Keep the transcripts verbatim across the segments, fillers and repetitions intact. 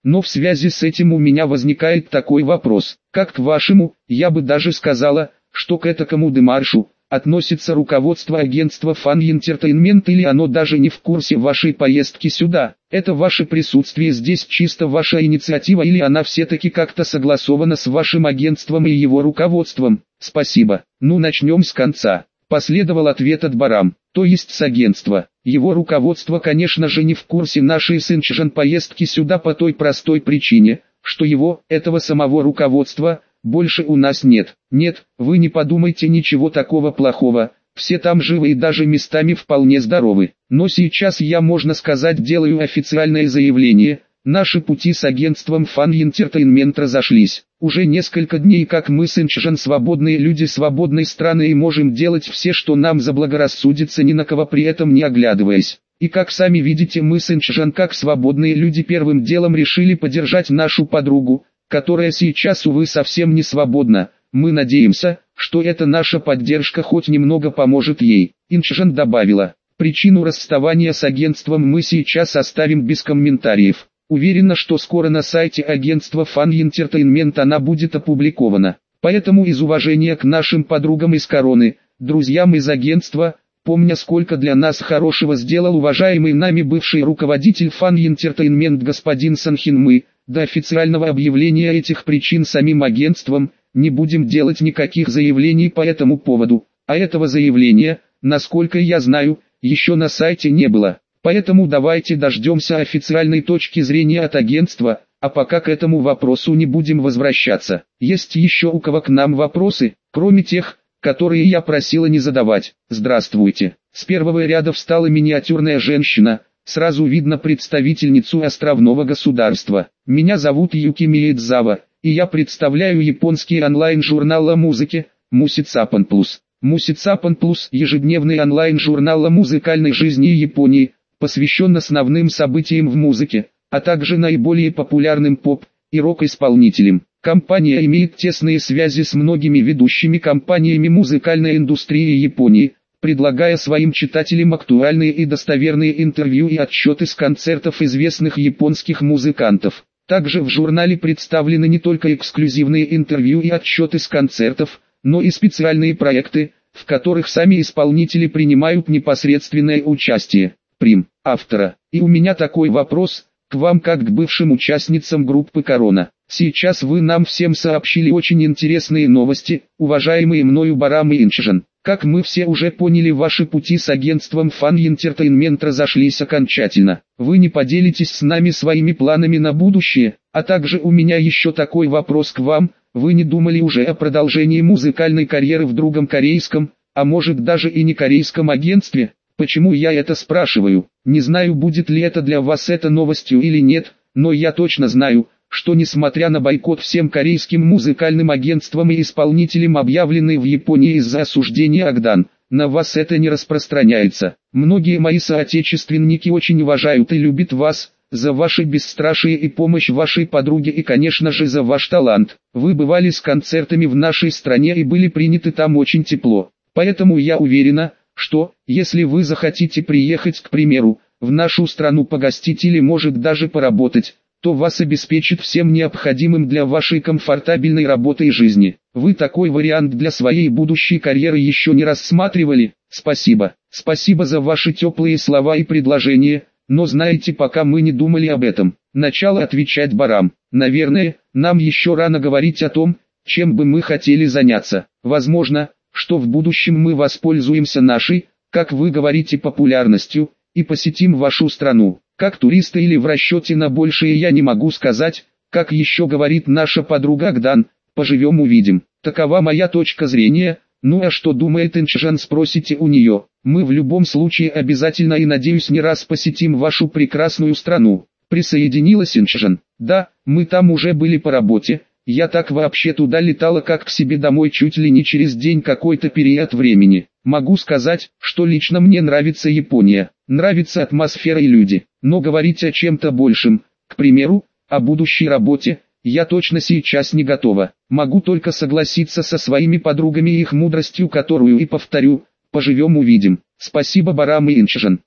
Но в связи с этим у меня возникает такой вопрос. Как к вашему, я бы даже сказала, что к этакому демаршу относится руководство агентства Fun Entertainment, или оно даже не в курсе вашей поездки сюда? Это ваше присутствие здесь чисто ваша инициатива, или она все-таки как-то согласована с вашим агентством и его руководством? Спасибо. Ну, начнем с конца. Последовал ответ от Барам, то есть с агентства. Его руководство, конечно же, не в курсе нашей с Инчжан поездки сюда по той простой причине, что его, этого самого руководства, больше у нас нет. Нет, вы не подумайте ничего такого плохого, все там живы и даже местами вполне здоровы. Но сейчас я, можно сказать, делаю официальное заявление. Наши пути с агентством Fun Entertainment разошлись. Уже несколько дней как мы с Инчжан свободные люди свободной страны и можем делать все, что нам заблагорассудится, ни на кого при этом не оглядываясь. И как сами видите, мы с Инчжан как свободные люди первым делом решили поддержать нашу подругу, которая сейчас, увы, совсем не свободна. Мы надеемся, что эта наша поддержка хоть немного поможет ей. Инчжан добавила, причину расставания с агентством мы сейчас оставим без комментариев. Уверена, что скоро на сайте агентства Fun Entertainment она будет опубликована. Поэтому из уважения к нашим подругам из Короны, друзьям из агентства, помня сколько для нас хорошего сделал уважаемый нами бывший руководитель Fun Entertainment господин Санхин, мы, до официального объявления этих причин самим агентством, не будем делать никаких заявлений по этому поводу. А этого заявления, насколько я знаю, еще на сайте не было. Поэтому давайте дождемся официальной точки зрения от агентства, а пока к этому вопросу не будем возвращаться. Есть еще у кого к нам вопросы, кроме тех, которые я просила не задавать? Здравствуйте. С первого ряда встала миниатюрная женщина, сразу видно представительницу островного государства. Меня зовут Юки Миядзава, и я представляю японский онлайн-журнал о музыке, Musicапан Plus. Musicапан Plus – ежедневный онлайн-журнал о музыкальной жизни Японии, посвящен основным событиям в музыке, а также наиболее популярным поп- и рок-исполнителям. Компания имеет тесные связи с многими ведущими компаниями музыкальной индустрии Японии, предлагая своим читателям актуальные и достоверные интервью и отчеты с концертов известных японских музыкантов. Также в журнале представлены не только эксклюзивные интервью и отчеты с концертов, но и специальные проекты, в которых сами исполнители принимают непосредственное участие. Прим. Автора. И у меня такой вопрос, к вам как к бывшим участницам группы Корона. Сейчас вы нам всем сообщили очень интересные новости, уважаемые мною Барам и Инчжан. Как мы все уже поняли, ваши пути с агентством Fun Entertainment разошлись окончательно. Вы не поделитесь с нами своими планами на будущее, а также у меня еще такой вопрос к вам. Вы не думали уже о продолжении музыкальной карьеры в другом корейском, а может даже и не корейском агентстве? Почему я это спрашиваю? Не знаю, будет ли это для вас это новостью или нет, но я точно знаю, что несмотря на бойкот всем корейским музыкальным агентствам и исполнителям, объявленный в Японии из-за осуждения Агдан, на вас это не распространяется. Многие мои соотечественники очень уважают и любят вас, за ваше бесстрашие и помощь вашей подруге и, конечно же, за ваш талант. Вы бывали с концертами в нашей стране и были приняты там очень тепло. Поэтому я уверена, что, если вы захотите приехать, к примеру, в нашу страну погостить или может даже поработать, то вас обеспечит всем необходимым для вашей комфортабельной работы и жизни. Вы такой вариант для своей будущей карьеры еще не рассматривали? Спасибо. Спасибо за ваши теплые слова и предложения, но знаете, пока мы не думали об этом. Начало отвечать Барам. Наверное, нам еще рано говорить о том, чем бы мы хотели заняться. Возможно, что в будущем мы воспользуемся нашей, как вы говорите, популярностью, и посетим вашу страну. Как туристы или в расчете на большее я не могу сказать, как еще говорит наша подруга Агдан, поживем увидим. Такова моя точка зрения. Ну а что думает Инчжан, спросите у нее. Мы в любом случае обязательно и, надеюсь, не раз посетим вашу прекрасную страну. Присоединилась Инчжан. Да, мы там уже были по работе. Я так вообще туда летала как к себе домой чуть ли не через день какой-то период времени. Могу сказать, что лично мне нравится Япония, нравится атмосфера и люди. Но говорить о чем-то большем, к примеру, о будущей работе, я точно сейчас не готова. Могу только согласиться со своими подругами и их мудростью, которую и повторю, поживем увидим. Спасибо Барам и Инчжан.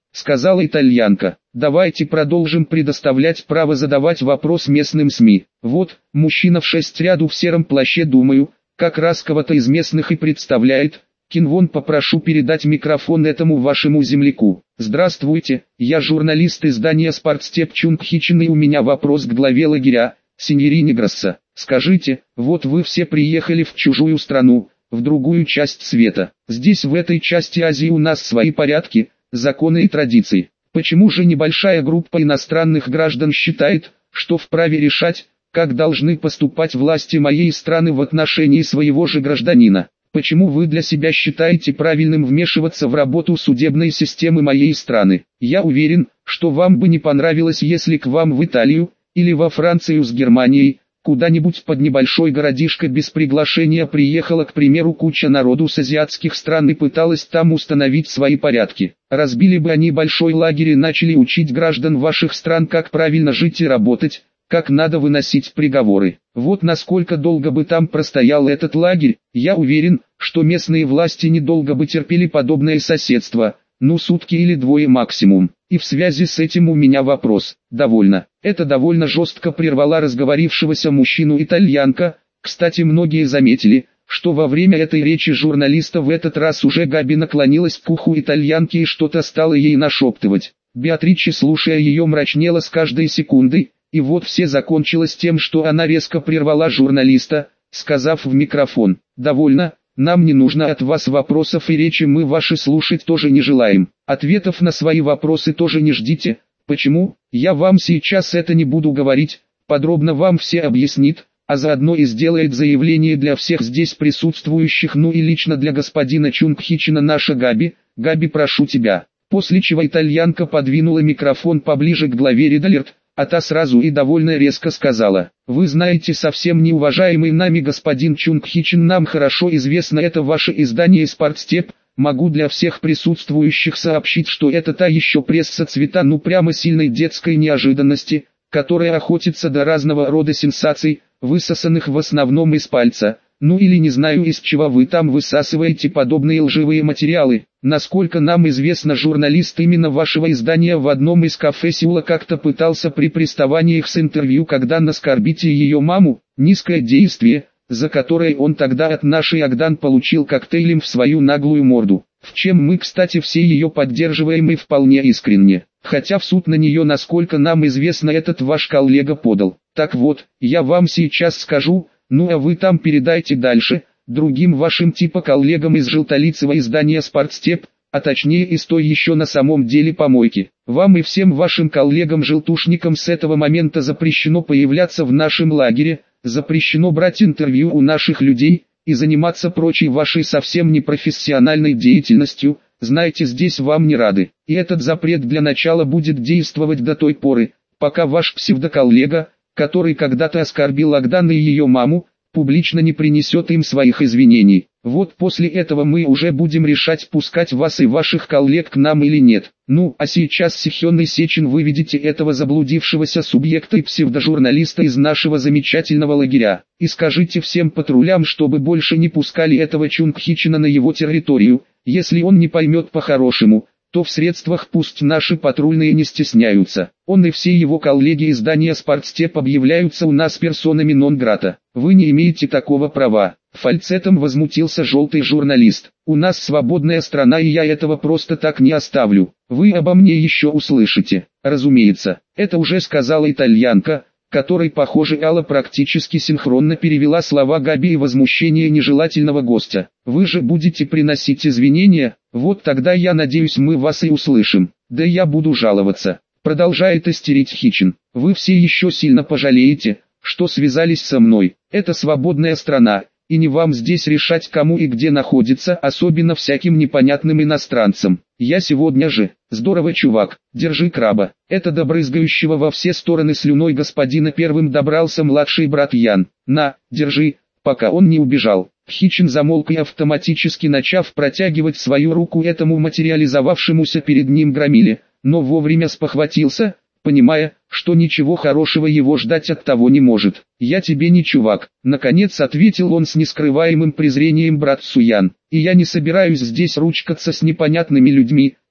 сказала итальянка. Давайте продолжим предоставлять право задавать вопрос местным СМИ. Вот, мужчина в шесть ряду в сером плаще, думаю, как раз кого-то из местных и представляет. Кинвон, попрошу передать микрофон этому вашему земляку. Здравствуйте, я журналист издания «Спортстеп» Чунг Хичин, и у меня вопрос к главе лагеря, синьорине Грасса. Скажите, вот вы все приехали в чужую страну, в другую часть света. Здесь, в этой части Азии, у нас свои порядки, законы и традиции. Почему же небольшая группа иностранных граждан считает, что вправе решать, как должны поступать власти моей страны в отношении своего же гражданина? Почему вы для себя считаете правильным вмешиваться в работу судебной системы моей страны? Я уверен, что вам бы не понравилось, если к вам в Италию, или во Францию с Германией, куда-нибудь под небольшой городишко без приглашения приехала, к примеру, куча народу с азиатских стран и пыталась там установить свои порядки. Разбили бы они большой лагерь и начали учить граждан ваших стран, как правильно жить и работать, как надо выносить приговоры. Вот насколько долго бы там простоял этот лагерь. Я уверен, что местные власти недолго бы терпели подобное соседство, ну сутки или двое максимум. И в связи с этим у меня вопрос. Довольно. Это довольно жестко прервала разговорившегося мужчину итальянка. Кстати, многие заметили, что во время этой речи журналиста в этот раз уже Габи наклонилась к уху итальянки и что-то стала ей нашептывать. Беатриче, слушая ее, мрачнела с каждой секундой. И вот все закончилось тем, что она резко прервала журналиста, сказав в микрофон: «Довольно, нам не нужно от вас вопросов и речи, мы ваши слушать тоже не желаем. Ответов на свои вопросы тоже не ждите. Почему? Я вам сейчас это не буду говорить, подробно вам все объяснит, а заодно и сделает заявление для всех здесь присутствующих, ну и лично для господина Чунг Хичина, наша Габи. Габи, прошу тебя». После чего итальянка подвинула микрофон поближе к главе Редалерт, а та сразу и довольно резко сказала: «Вы знаете, совсем неуважаемый нами господин Чунг Хичин, нам хорошо известно это ваше издание «Спортстеп». Могу для всех присутствующих сообщить, что это та еще пресса цвета, ну прямо сильной детской неожиданности, которая охотится до разного рода сенсаций, высосанных в основном из пальца. Ну или не знаю, из чего вы там высасываете подобные лживые материалы. Насколько нам известно, журналист именно вашего издания в одном из кафе Сеула как-то пытался при приставаниях с интервью, когда наскорбите ее маму, низкое действие, за которое он тогда от нашей Агдан получил коктейлем в свою наглую морду. В чем мы, кстати, все ее поддерживаем и вполне искренне. Хотя в суд на нее, насколько нам известно, этот ваш коллега подал. Так вот, я вам сейчас скажу, ну а вы там передайте дальше, другим вашим типа коллегам из желтолицего издания «Спортстеп», а точнее из той еще на самом деле помойки. Вам и всем вашим коллегам-желтушникам с этого момента запрещено появляться в нашем лагере, запрещено брать интервью у наших людей и заниматься прочей вашей совсем непрофессиональной деятельностью. Знаете, здесь вам не рады. И этот запрет для начала будет действовать до той поры, пока ваш псевдоколлега, который когда-то оскорбил Агдан и ее маму, публично не принесет им своих извинений. Вот после этого мы уже будем решать, пускать вас и ваших коллег к нам или нет. Ну, а сейчас, Сихён и Сечин, выведите этого заблудившегося субъекта и псевдожурналиста из нашего замечательного лагеря, и скажите всем патрулям, чтобы больше не пускали этого Чунг Хичина на его территорию. Если он не поймет по-хорошему, то в средствах пусть наши патрульные не стесняются. Он и все его коллеги издания «Спортстеп» объявляются у нас персонами нон-грата. Вы не имеете такого права. Фальцетом возмутился желтый журналист. У нас свободная страна, и я этого просто так не оставлю. Вы обо мне еще услышите. Разумеется, это уже сказала итальянка, которой, похоже, Алла практически синхронно перевела слова Габи и возмущение нежелательного гостя. Вы же будете приносить извинения? Вот тогда, я надеюсь, мы вас и услышим. Да я буду жаловаться. Продолжает истерить Хичин. Вы все еще сильно пожалеете, что связались со мной. Это свободная страна, и не вам здесь решать, кому и где находится, особенно всяким непонятным иностранцам. Я сегодня же, здорово, чувак, держи краба. Это до брызгающего во все стороны слюной господина первым добрался младший брат Ян. На, держи, пока он не убежал. Хичин замолк и, автоматически начав протягивать свою руку этому материализовавшемуся перед ним громиле, но вовремя спохватился, понимая, что ничего хорошего его ждать от того не может. «Я тебе не чувак», — наконец ответил он с нескрываемым презрением братцу Ян. «И я не собираюсь здесь ручкаться с непонятными людьми,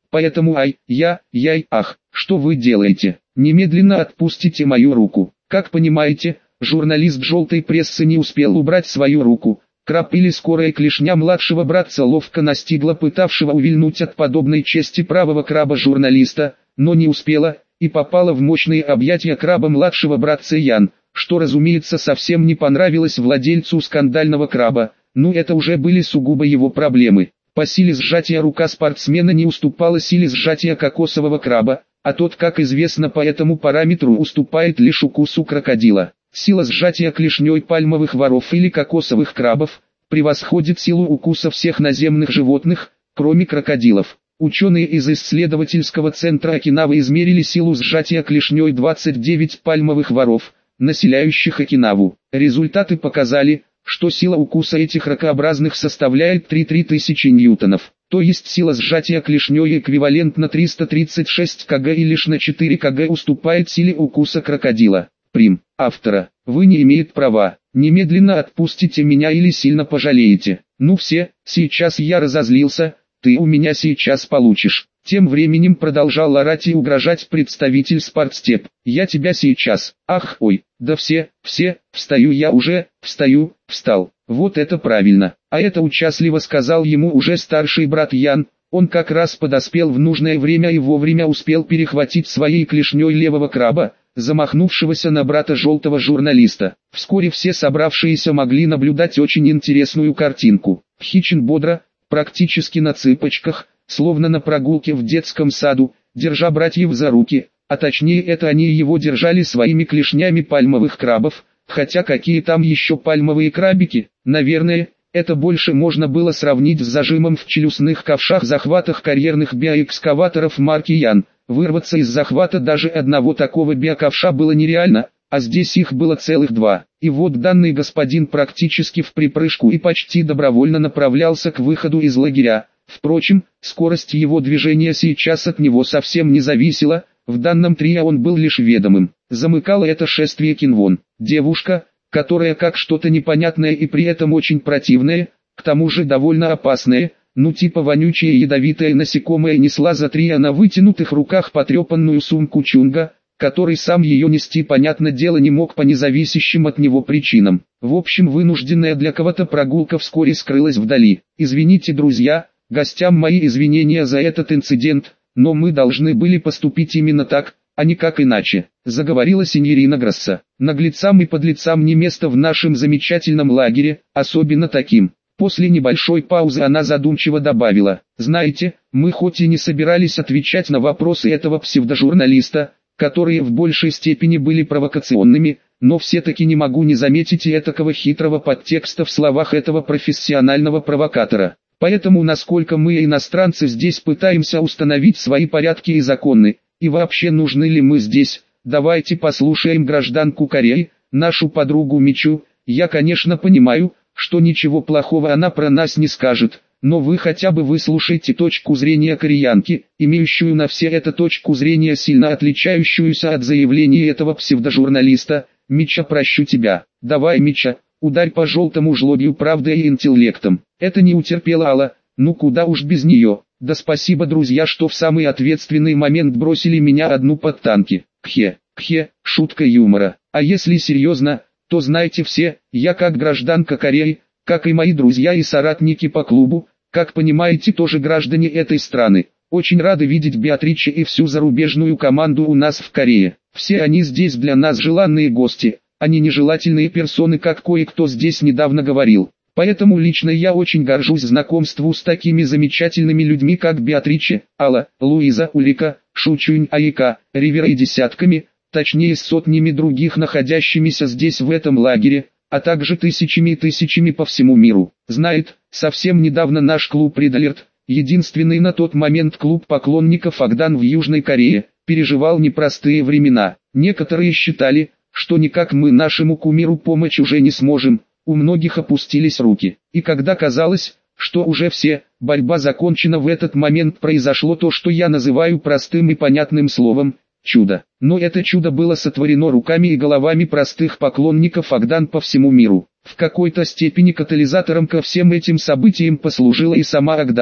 Поэтому ай, я, яй, ах, что вы делаете? Немедленно отпустите мою руку. Как понимаете, журналист желтой прессы не успел убрать свою руку. Краб или скорая клешня младшего братца ловко настигла пытавшего увильнуть от подобной чести правого краба журналиста, но не успела, и попала в мощные объятия краба младшего братца Ян, что разумеется совсем не понравилось владельцу скандального краба, ну это уже были сугубо его проблемы. По силе сжатия рука спортсмена не уступала силе сжатия кокосового краба, а тот, как известно, по этому параметру уступает лишь укусу крокодила. Сила сжатия клешней пальмовых воров или кокосовых крабов превосходит силу укуса всех наземных животных, кроме крокодилов. Ученые из исследовательского центра Окинавы измерили силу сжатия клешней двадцати девяти пальмовых воров, населяющих Окинаву. Результаты показали, что сила укуса этих ракообразных составляет три целых три тысячи ньютонов, то есть сила сжатия клешней эквивалентна триста тридцать шесть килограмм и лишь на четыре килограмма уступает силе укуса крокодила. Прим. Автора. Вы не имеете права. Немедленно отпустите меня или сильно пожалеете. Ну все, сейчас я разозлился, ты у меня сейчас получишь. Тем временем продолжал орать и угрожать представитель Спортстеп. Я тебя сейчас. Ах, ой, да все, все, встаю я уже, встаю, встал. Вот это правильно. А это участливо сказал ему уже старший брат Ян. Он как раз подоспел в нужное время и вовремя успел перехватить своей клешней левого краба, замахнувшегося на брата желтого журналиста. Вскоре все собравшиеся могли наблюдать очень интересную картинку. Хичин бодро, практически на цыпочках, словно на прогулке в детском саду, держа братьев за руки, а точнее это они его держали своими клешнями пальмовых крабов, хотя какие там еще пальмовые крабики, наверное, это больше можно было сравнить с зажимом в челюстных ковшах захватах карьерных биоэкскаваторов марки Ян. Вырваться из захвата даже одного такого биоковша было нереально, а здесь их было целых два. И вот данный господин практически в припрыжку и почти добровольно направлялся к выходу из лагеря. Впрочем, скорость его движения сейчас от него совсем не зависела, в данном трио он был лишь ведомым. Замыкало это шествие Кинвон, девушка, которая как что-то непонятное и при этом очень противное, к тому же довольно опасное, ну типа вонючее ядовитое насекомое, несла за трио на вытянутых руках потрепанную сумку Чунга, который сам ее нести понятно дело не мог по независящим от него причинам. В общем, вынужденная для кого-то прогулка вскоре скрылась вдали. Извините, друзья, гостям мои извинения за этот инцидент, но мы должны были поступить именно так, а не как иначе, заговорила синьорина Грасса. Наглецам и подлецам не место в нашем замечательном лагере, особенно таким. После небольшой паузы она задумчиво добавила: знаете, мы хоть и не собирались отвечать на вопросы этого псевдожурналиста, которые в большей степени были провокационными, но все-таки не могу не заметить и этакого хитрого подтекста в словах этого профессионального провокатора. Поэтому насколько мы иностранцы здесь пытаемся установить свои порядки и законы, и вообще нужны ли мы здесь, давайте послушаем гражданку Кореи, нашу подругу Мичу. Я конечно понимаю, что ничего плохого она про нас не скажет, но вы хотя бы выслушайте точку зрения кореянки, имеющую на все это точку зрения сильно отличающуюся от заявлений этого псевдожурналиста. Мича, прощу тебя. Давай, Мича, ударь по желтому жлобью правдой и интеллектом. Это не утерпела Алла, ну куда уж без нее. Да спасибо, друзья, что в самый ответственный момент бросили меня одну под танки. Кхе, кхе, шутка юмора. А если серьезно, то знайте все, я как гражданка Кореи, как и мои друзья и соратники по клубу, как понимаете, тоже граждане этой страны. Очень рады видеть Беатриче и всю зарубежную команду у нас в Корее. Все они здесь для нас желанные гости, а не нежелательные персоны, как кое-кто здесь недавно говорил. Поэтому лично я очень горжусь знакомству с такими замечательными людьми, как Беатриче, Алла, Луиза, Улика, Шучунь, Айка, Ривера и десятками, точнее с сотнями других находящимися здесь в этом лагере, а также тысячами и тысячами по всему миру. Знает, совсем недавно наш клуб Red Alert, единственный на тот момент клуб поклонников Агдан в Южной Корее, переживал непростые времена. Некоторые считали, что никак мы нашему кумиру помочь уже не сможем, у многих опустились руки. И когда казалось, что уже все, борьба закончена, в этот момент произошло то, что я называю простым и понятным словом – чудо. Но это чудо было сотворено руками и головами простых поклонников Агдан по всему миру. В какой-то степени катализатором ко всем этим событиям послужила и сама Агдан,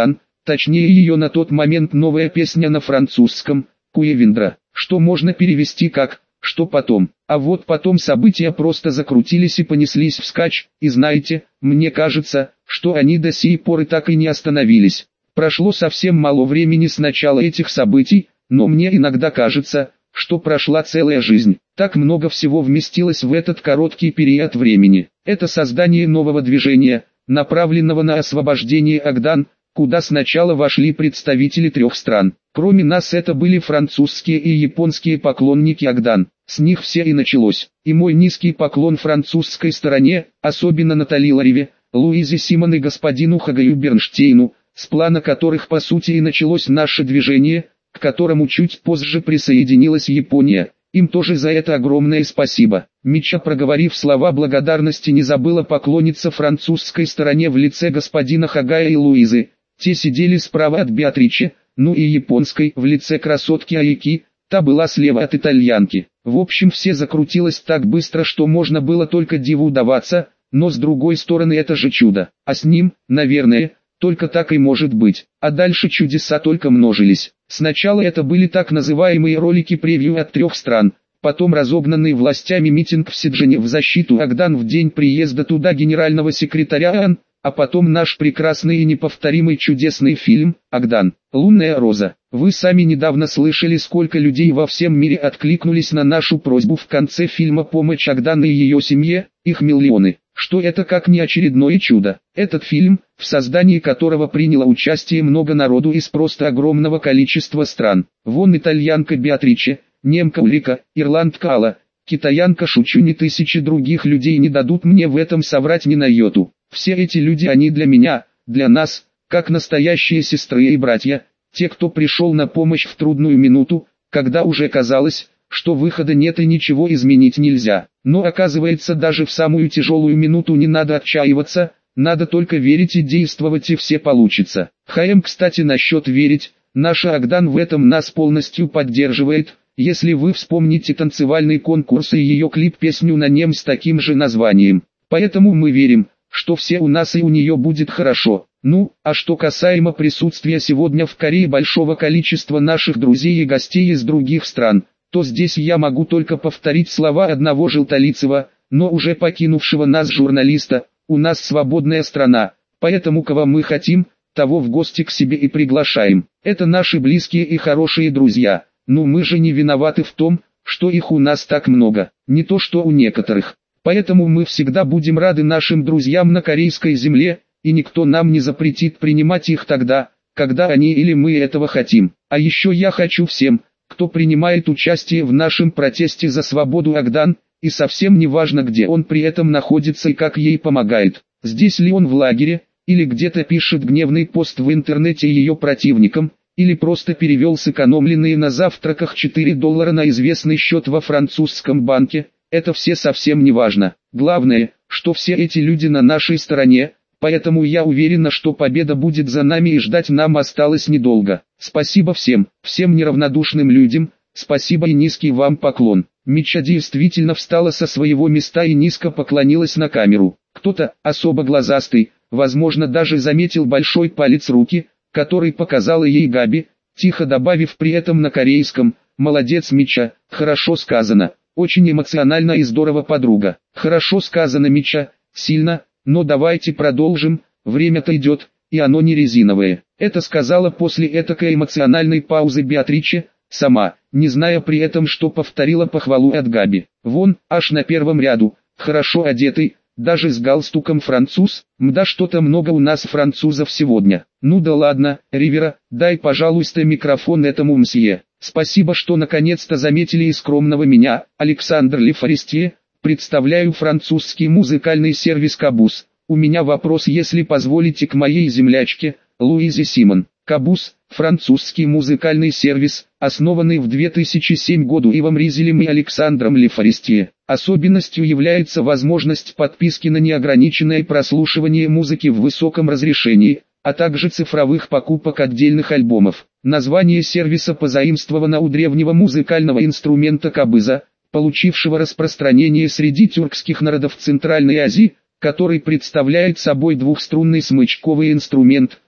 точнее ее на тот момент новая песня на французском, «Куевиндра», что можно перевести как «что потом?». А вот потом события просто закрутились и понеслись вскачь, и знаете, мне кажется, что они до сей поры так и не остановились. Прошло совсем мало времени с начала этих событий, но мне иногда кажется, что прошла целая жизнь. Так много всего вместилось в этот короткий период времени. Это создание нового движения, направленного на освобождение Агдан, куда сначала вошли представители трех стран. Кроме нас это были французские и японские поклонники Агдан. С них все и началось. И мой низкий поклон французской стороне, особенно Натали Лареве, Луизе Симон и господину Хагаю Бернштейну, с плана которых по сути и началось наше движение, к которому чуть позже присоединилась Япония. Им тоже за это огромное спасибо. Мича, проговорив слова благодарности, не забыла поклониться французской стороне в лице господина Хагая и Луизы. Те сидели справа от Беатриче, ну и японской в лице красотки Айки, та была слева от итальянки. В общем, все закрутилось так быстро, что можно было только диву удаваться, но с другой стороны это же чудо. А с ним, наверное, только так и может быть. А дальше чудеса только множились. Сначала это были так называемые ролики-превью от трех стран, потом разогнанный властями митинг в Сиджине в защиту Агдан в день приезда туда генерального секретаря ООН, а потом наш прекрасный и неповторимый чудесный фильм «Агдан. Лунная роза». Вы сами недавно слышали, сколько людей во всем мире откликнулись на нашу просьбу в конце фильма «Помощь Агдан и ее семье», их миллионы. Что это как не очередное чудо? Этот фильм, в создании которого приняло участие много народу из просто огромного количества стран. Вон итальянка Беатриче, немка Улика, ирландка Алла, китаянка Шучунь и тысячи других людей не дадут мне в этом соврать ни на йоту. Все эти люди, они для меня, для нас, как настоящие сестры и братья, те, кто пришел на помощь в трудную минуту, когда уже казалось, что выхода нет и ничего изменить нельзя. Но оказывается, даже в самую тяжелую минуту не надо отчаиваться, надо только верить и действовать, и все получится. ХМ, кстати, насчет верить, наша Агдан в этом нас полностью поддерживает. Если вы вспомните танцевальный конкурс и ее клип-песню на нем с таким же названием. Поэтому мы верим, что все у нас и у нее будет хорошо. Ну, а что касаемо присутствия сегодня в Корее большого количества наших друзей и гостей из других стран, то здесь я могу только повторить слова одного желтолицего, но уже покинувшего нас журналиста: у нас свободная страна, поэтому кого мы хотим, того в гости к себе и приглашаем. Это наши близкие и хорошие друзья, но мы же не виноваты в том, что их у нас так много, не то что у некоторых. Поэтому мы всегда будем рады нашим друзьям на корейской земле, и никто нам не запретит принимать их тогда, когда они или мы этого хотим. А еще я хочу всем, кто принимает участие в нашем протесте за свободу Агдан, и совсем не важно, где он при этом находится и как ей помогает, здесь ли он в лагере, или где-то пишет гневный пост в интернете ее противникам, или просто перевел сэкономленные на завтраках четыре доллара на известный счет во французском банке, это все совсем не важно. Главное, что все эти люди на нашей стороне, поэтому я уверена, что победа будет за нами и ждать нам осталось недолго. Спасибо всем, всем неравнодушным людям, спасибо и низкий вам поклон. Мича действительно встала со своего места и низко поклонилась на камеру. Кто-то, особо глазастый, возможно даже заметил большой палец руки, который показала ей Габи, тихо добавив при этом на корейском: «Молодец, Мича, хорошо сказано». Очень эмоционально и здорово, подруга. Хорошо сказано, Мича, сильно, но давайте продолжим, время-то идет, и оно не резиновое. Это сказала после этакой эмоциональной паузы Беатриче, сама, не зная при этом, что повторила похвалу от Габи. Вон, аж на первом ряду, хорошо одетый, даже с галстуком француз, мда что-то много у нас французов сегодня. Ну да ладно, Ривера, дай пожалуйста микрофон этому мсье. Спасибо, что наконец-то заметили и скромного меня, Александр Ле Форестье, представляю французский музыкальный сервис Кабус. У меня вопрос, если позволите, к моей землячке, Луизе Симон. Кабус, французский музыкальный сервис, основанный в две тысячи седьмом году Ивом Ризелем и Александром Ле Форестье. Особенностью является возможность подписки на неограниченное прослушивание музыки в высоком разрешении, а также цифровых покупок отдельных альбомов. Название сервиса позаимствовано у древнего музыкального инструмента кабыза, получившего распространение среди тюркских народов Центральной Азии, который представляет собой двухструнный смычковый инструмент,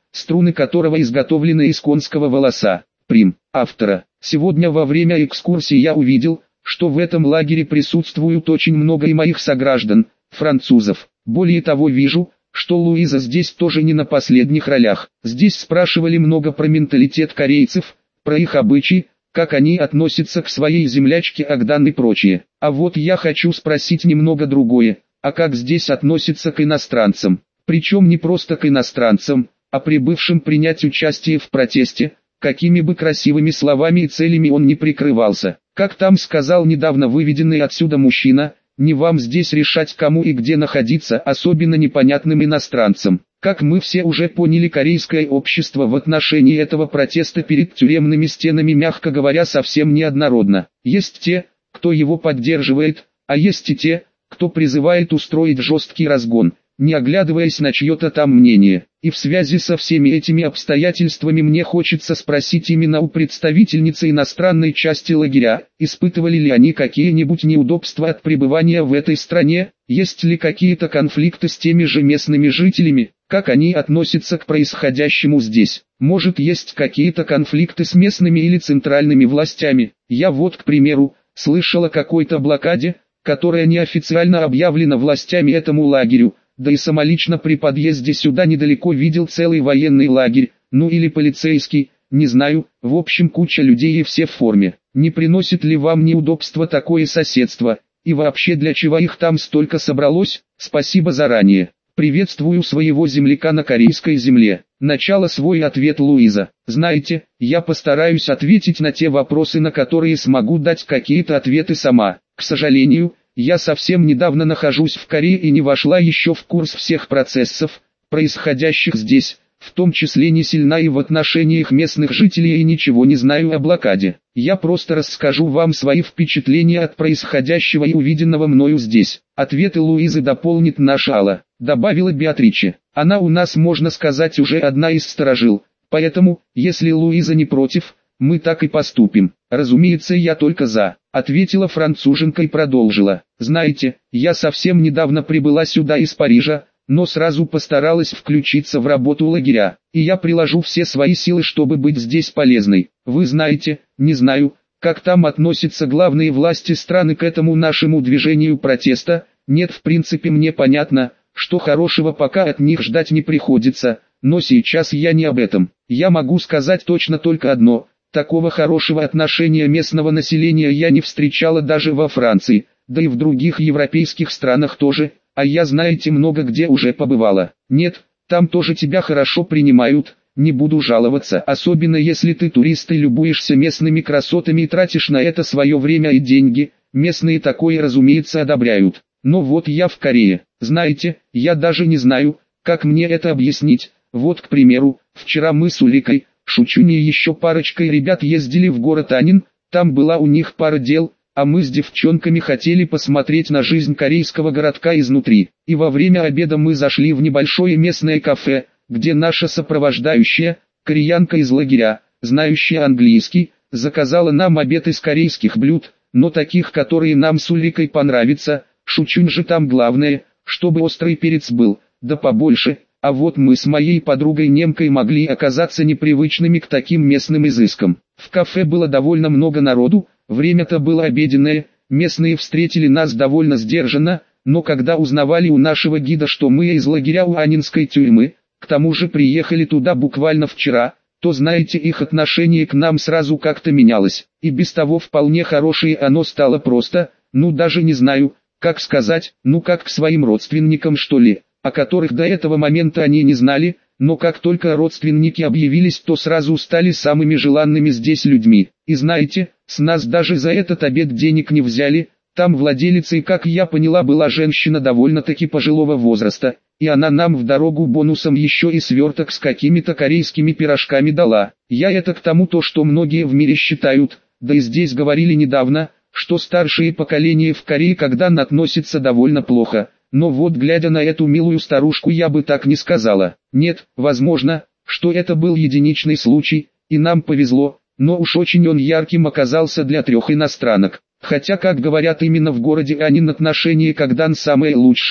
струны которого изготовлены из конского волоса. Прим. Автора. Сегодня во время экскурсии я увидел, что в этом лагере присутствуют очень много и моих сограждан, французов. Более того, вижу, что Луиза здесь тоже не на последних ролях. Здесь спрашивали много про менталитет корейцев, про их обычаи, как они относятся к своей землячке Агдан и прочее. А вот я хочу спросить немного другое, а как здесь относятся к иностранцам? Причем не просто к иностранцам, а прибывшим принять участие в протесте, какими бы красивыми словами и целями он ни прикрывался. Как там сказал недавно выведенный отсюда мужчина, не вам здесь решать, кому и где находиться, особенно непонятным иностранцам. Как мы все уже поняли, корейское общество в отношении этого протеста перед тюремными стенами, мягко говоря, совсем неоднородно. Есть те, кто его поддерживает, а есть и те, кто призывает устроить жесткий разгон, не оглядываясь на чье-то там мнение. И в связи со всеми этими обстоятельствами мне хочется спросить именно у представительницы иностранной части лагеря, испытывали ли они какие-нибудь неудобства от пребывания в этой стране, есть ли какие-то конфликты с теми же местными жителями, как они относятся к происходящему здесь. Может, есть какие-то конфликты с местными или центральными властями. Я вот, к примеру, слышал о какой-то блокаде, которая неофициально объявлена властями этому лагерю. Да и самолично при подъезде сюда недалеко видел целый военный лагерь, ну или полицейский, не знаю, в общем куча людей и все в форме. Не приносит ли вам неудобства такое соседство, и вообще для чего их там столько собралось? Спасибо заранее. Приветствую своего земляка на корейской земле. Начало свой ответ Луиза. Знаете, я постараюсь ответить на те вопросы, на которые смогу дать какие-то ответы сама. К сожалению, я совсем недавно нахожусь в Корее и не вошла еще в курс всех процессов, происходящих здесь, в том числе не сильна и в отношениях местных жителей и ничего не знаю о блокаде. Я просто расскажу вам свои впечатления от происходящего и увиденного мною здесь. Ответы Луизы дополнит наша Алла, добавила Беатриче. Она у нас, можно сказать, уже одна из сторожил, поэтому, если Луиза не против, мы так и поступим. Разумеется, я только за, ответила француженка и продолжила. Знаете, я совсем недавно прибыла сюда из Парижа, но сразу постаралась включиться в работу лагеря, и я приложу все свои силы, чтобы быть здесь полезной. Вы знаете, не знаю, как там относятся главные власти страны к этому нашему движению протеста. Нет, в принципе мне понятно, что хорошего пока от них ждать не приходится, но сейчас я не об этом. Я могу сказать точно только одно. Такого хорошего отношения местного населения я не встречала даже во Франции, да и в других европейских странах тоже, а я, знаете, много где уже побывала. Нет, там тоже тебя хорошо принимают, не буду жаловаться, особенно если ты турист и любуешься местными красотами и тратишь на это свое время и деньги, местные такое, разумеется, одобряют. Но вот я в Корее, знаете, я даже не знаю, как мне это объяснить. Вот, к примеру, вчера мы с Уликой, Шучуни и еще парочкой ребят ездили в город Анин, там была у них пара дел, а мы с девчонками хотели посмотреть на жизнь корейского городка изнутри. И во время обеда мы зашли в небольшое местное кафе, где наша сопровождающая, кореянка из лагеря, знающая английский, заказала нам обед из корейских блюд, но таких, которые нам с Уликой понравятся. Шучунь же там главное, чтобы острый перец был, да побольше. А вот мы с моей подругой-немкой могли оказаться непривычными к таким местным изыскам. В кафе было довольно много народу, время-то было обеденное, местные встретили нас довольно сдержанно, но когда узнавали у нашего гида, что мы из лагеря Уанинской тюрьмы, к тому же приехали туда буквально вчера, то знаете, их отношение к нам сразу как-то менялось, и без того вполне хорошее оно стало просто, ну даже не знаю, как сказать, ну как к своим родственникам что ли, о которых до этого момента они не знали, но как только родственники объявились, то сразу стали самыми желанными здесь людьми. И знаете, с нас даже за этот обед денег не взяли, там владелицей, как я поняла, была женщина довольно-таки пожилого возраста, и она нам в дорогу бонусом еще и сверток с какими-то корейскими пирожками дала. Я это к тому, то, что многие в мире считают, да и здесь говорили недавно, что старшие поколения в Корее когда-то относятся довольно плохо. Но вот, глядя на эту милую старушку, я бы так не сказала. Нет, возможно, что это был единичный случай, и нам повезло, но уж очень он ярким оказался для трех иностранок. Хотя, как говорят, именно в городе Анин отношения когда-то самые лучшие,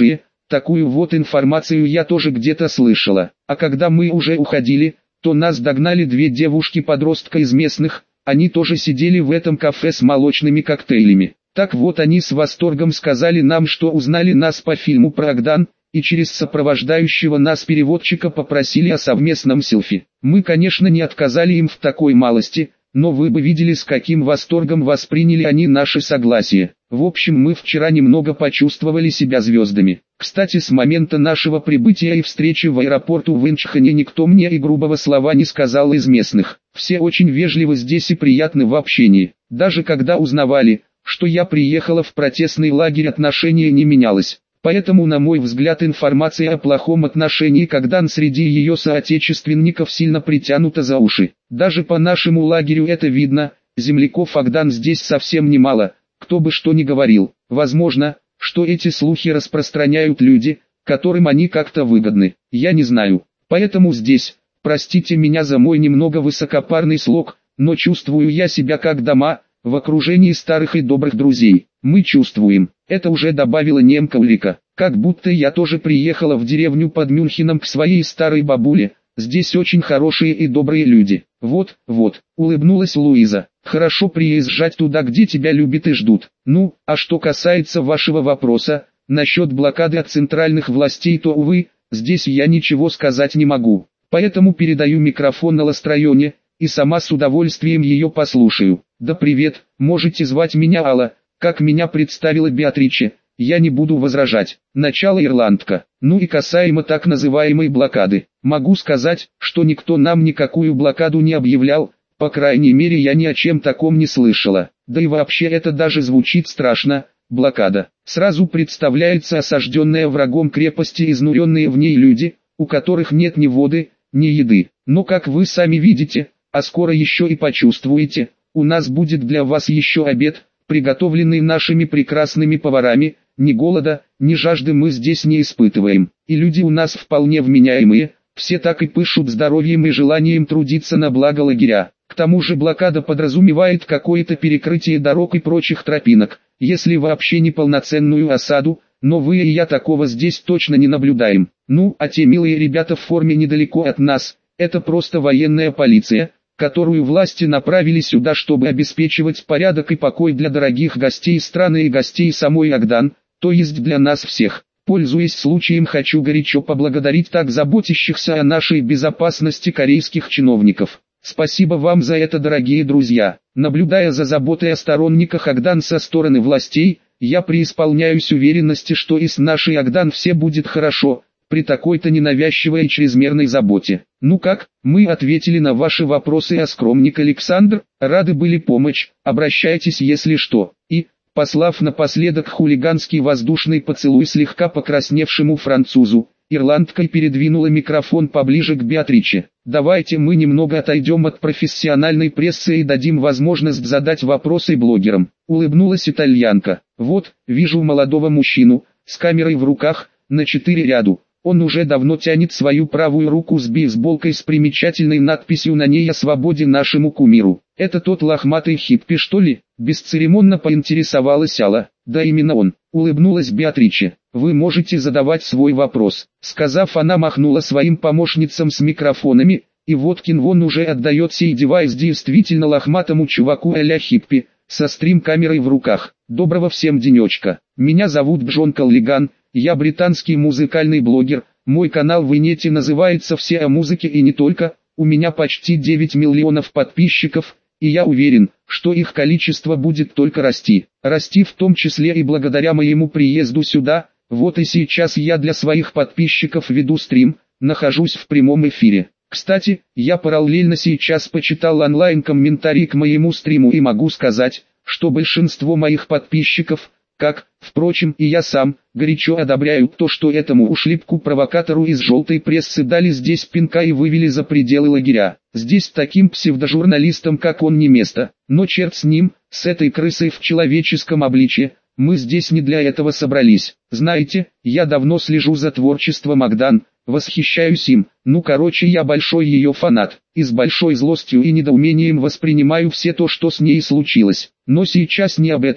такую вот информацию я тоже где-то слышала. А когда мы уже уходили, то нас догнали две девушки-подростка из местных, они тоже сидели в этом кафе с молочными коктейлями. Так вот они с восторгом сказали нам, что узнали нас по фильму про Агдан, и через сопровождающего нас переводчика попросили о совместном селфи. Мы, конечно, не отказали им в такой малости, но вы бы видели, с каким восторгом восприняли они наше согласие. В общем, мы вчера немного почувствовали себя звездами. Кстати, с момента нашего прибытия и встречи в аэропорту в Инчхане никто мне и грубого слова не сказал из местных. Все очень вежливы здесь и приятны в общении. Даже когда узнавали, что я приехала в протестный лагерь, отношение не менялось. Поэтому, на мой взгляд, информация о плохом отношении к Агдан среди ее соотечественников сильно притянута за уши. Даже по нашему лагерю это видно, земляков Агдан здесь совсем немало, кто бы что ни говорил. Возможно, что эти слухи распространяют люди, которым они как-то выгодны. Я не знаю. Поэтому здесь, простите меня за мой немного высокопарный слог, но чувствую я себя как дома, в окружении старых и добрых друзей. Мы чувствуем, это уже добавила немка Улика, как будто я тоже приехала в деревню под Мюнхеном к своей старой бабуле, здесь очень хорошие и добрые люди. Вот, вот, улыбнулась Луиза, хорошо приезжать туда, где тебя любят и ждут. Ну, а что касается вашего вопроса, насчет блокады от центральных властей, то, увы, здесь я ничего сказать не могу. Поэтому передаю микрофон на Ластрайоне, и сама с удовольствием ее послушаю. Да привет, можете звать меня Алла, как меня представила Беатриче, я не буду возражать. Начало ирландка. Ну и касаемо так называемой блокады, могу сказать, что никто нам никакую блокаду не объявлял, по крайней мере я ни о чем таком не слышала. Да и вообще это даже звучит страшно, блокада. Сразу представляется осажденная врагом крепости, изнуренные в ней люди, у которых нет ни воды, ни еды. Но как вы сами видите, а скоро еще и почувствуете, у нас будет для вас еще обед, приготовленный нашими прекрасными поварами. Ни голода, ни жажды мы здесь не испытываем, и люди у нас вполне вменяемые, все так и пышут здоровьем и желанием трудиться на благо лагеря. К тому же блокада подразумевает какое-то перекрытие дорог и прочих тропинок, если вообще не полноценную осаду, но вы и я такого здесь точно не наблюдаем. Ну, а те милые ребята в форме недалеко от нас, это просто военная полиция, которую власти направили сюда, чтобы обеспечивать порядок и покой для дорогих гостей страны и гостей самой Агдан, то есть для нас всех. Пользуясь случаем, хочу горячо поблагодарить так заботящихся о нашей безопасности корейских чиновников. Спасибо вам за это, дорогие друзья. Наблюдая за заботой о сторонниках Агдан со стороны властей, я преисполняюсь уверенности, что и с нашей Агдан все будет хорошо, при такой-то ненавязчивой и чрезмерной заботе. Ну как, мы ответили на ваши вопросы, а скромник Александр, рады были помочь, обращайтесь если что. И, послав напоследок хулиганский воздушный поцелуй слегка покрасневшему французу, ирландка передвинула микрофон поближе к Беатриче. Давайте мы немного отойдем от профессиональной прессы и дадим возможность задать вопросы блогерам. Улыбнулась итальянка. Вот, вижу молодого мужчину, с камерой в руках, на четыре ряду. Он уже давно тянет свою правую руку с бейсболкой с примечательной надписью на ней о свободе нашему кумиру. Это тот лохматый хиппи, что ли? Бесцеремонно поинтересовалась Алла. Да, именно он. Улыбнулась Беатриче. Вы можете задавать свой вопрос. Сказав, она махнула своим помощницам с микрофонами, и вот Кинвон уже отдает сей девайс действительно лохматому чуваку а-ля хиппи, со стрим-камерой в руках. Доброго всем денечка. Меня зовут Джон Коллиган. Я британский музыкальный блогер, мой канал в инете называется «Все о музыке и не только», у меня почти девять миллионов подписчиков, и я уверен, что их количество будет только расти. Расти в том числе и благодаря моему приезду сюда, вот и сейчас я для своих подписчиков веду стрим, нахожусь в прямом эфире. Кстати, я параллельно сейчас почитал онлайн-комментарии к моему стриму и могу сказать, что большинство моих подписчиков, как, впрочем, и я сам, горячо одобряют то, что этому ушлепку-провокатору из желтой прессы дали здесь пинка и вывели за пределы лагеря. Здесь таким псевдожурналистам, как он, не место. Но черт с ним, с этой крысой в человеческом обличье, мы здесь не для этого собрались. Знаете, я давно слежу за творчеством Агдан, восхищаюсь им, ну короче я большой ее фанат, и с большой злостью и недоумением воспринимаю все то, что с ней случилось. Но сейчас не об этом.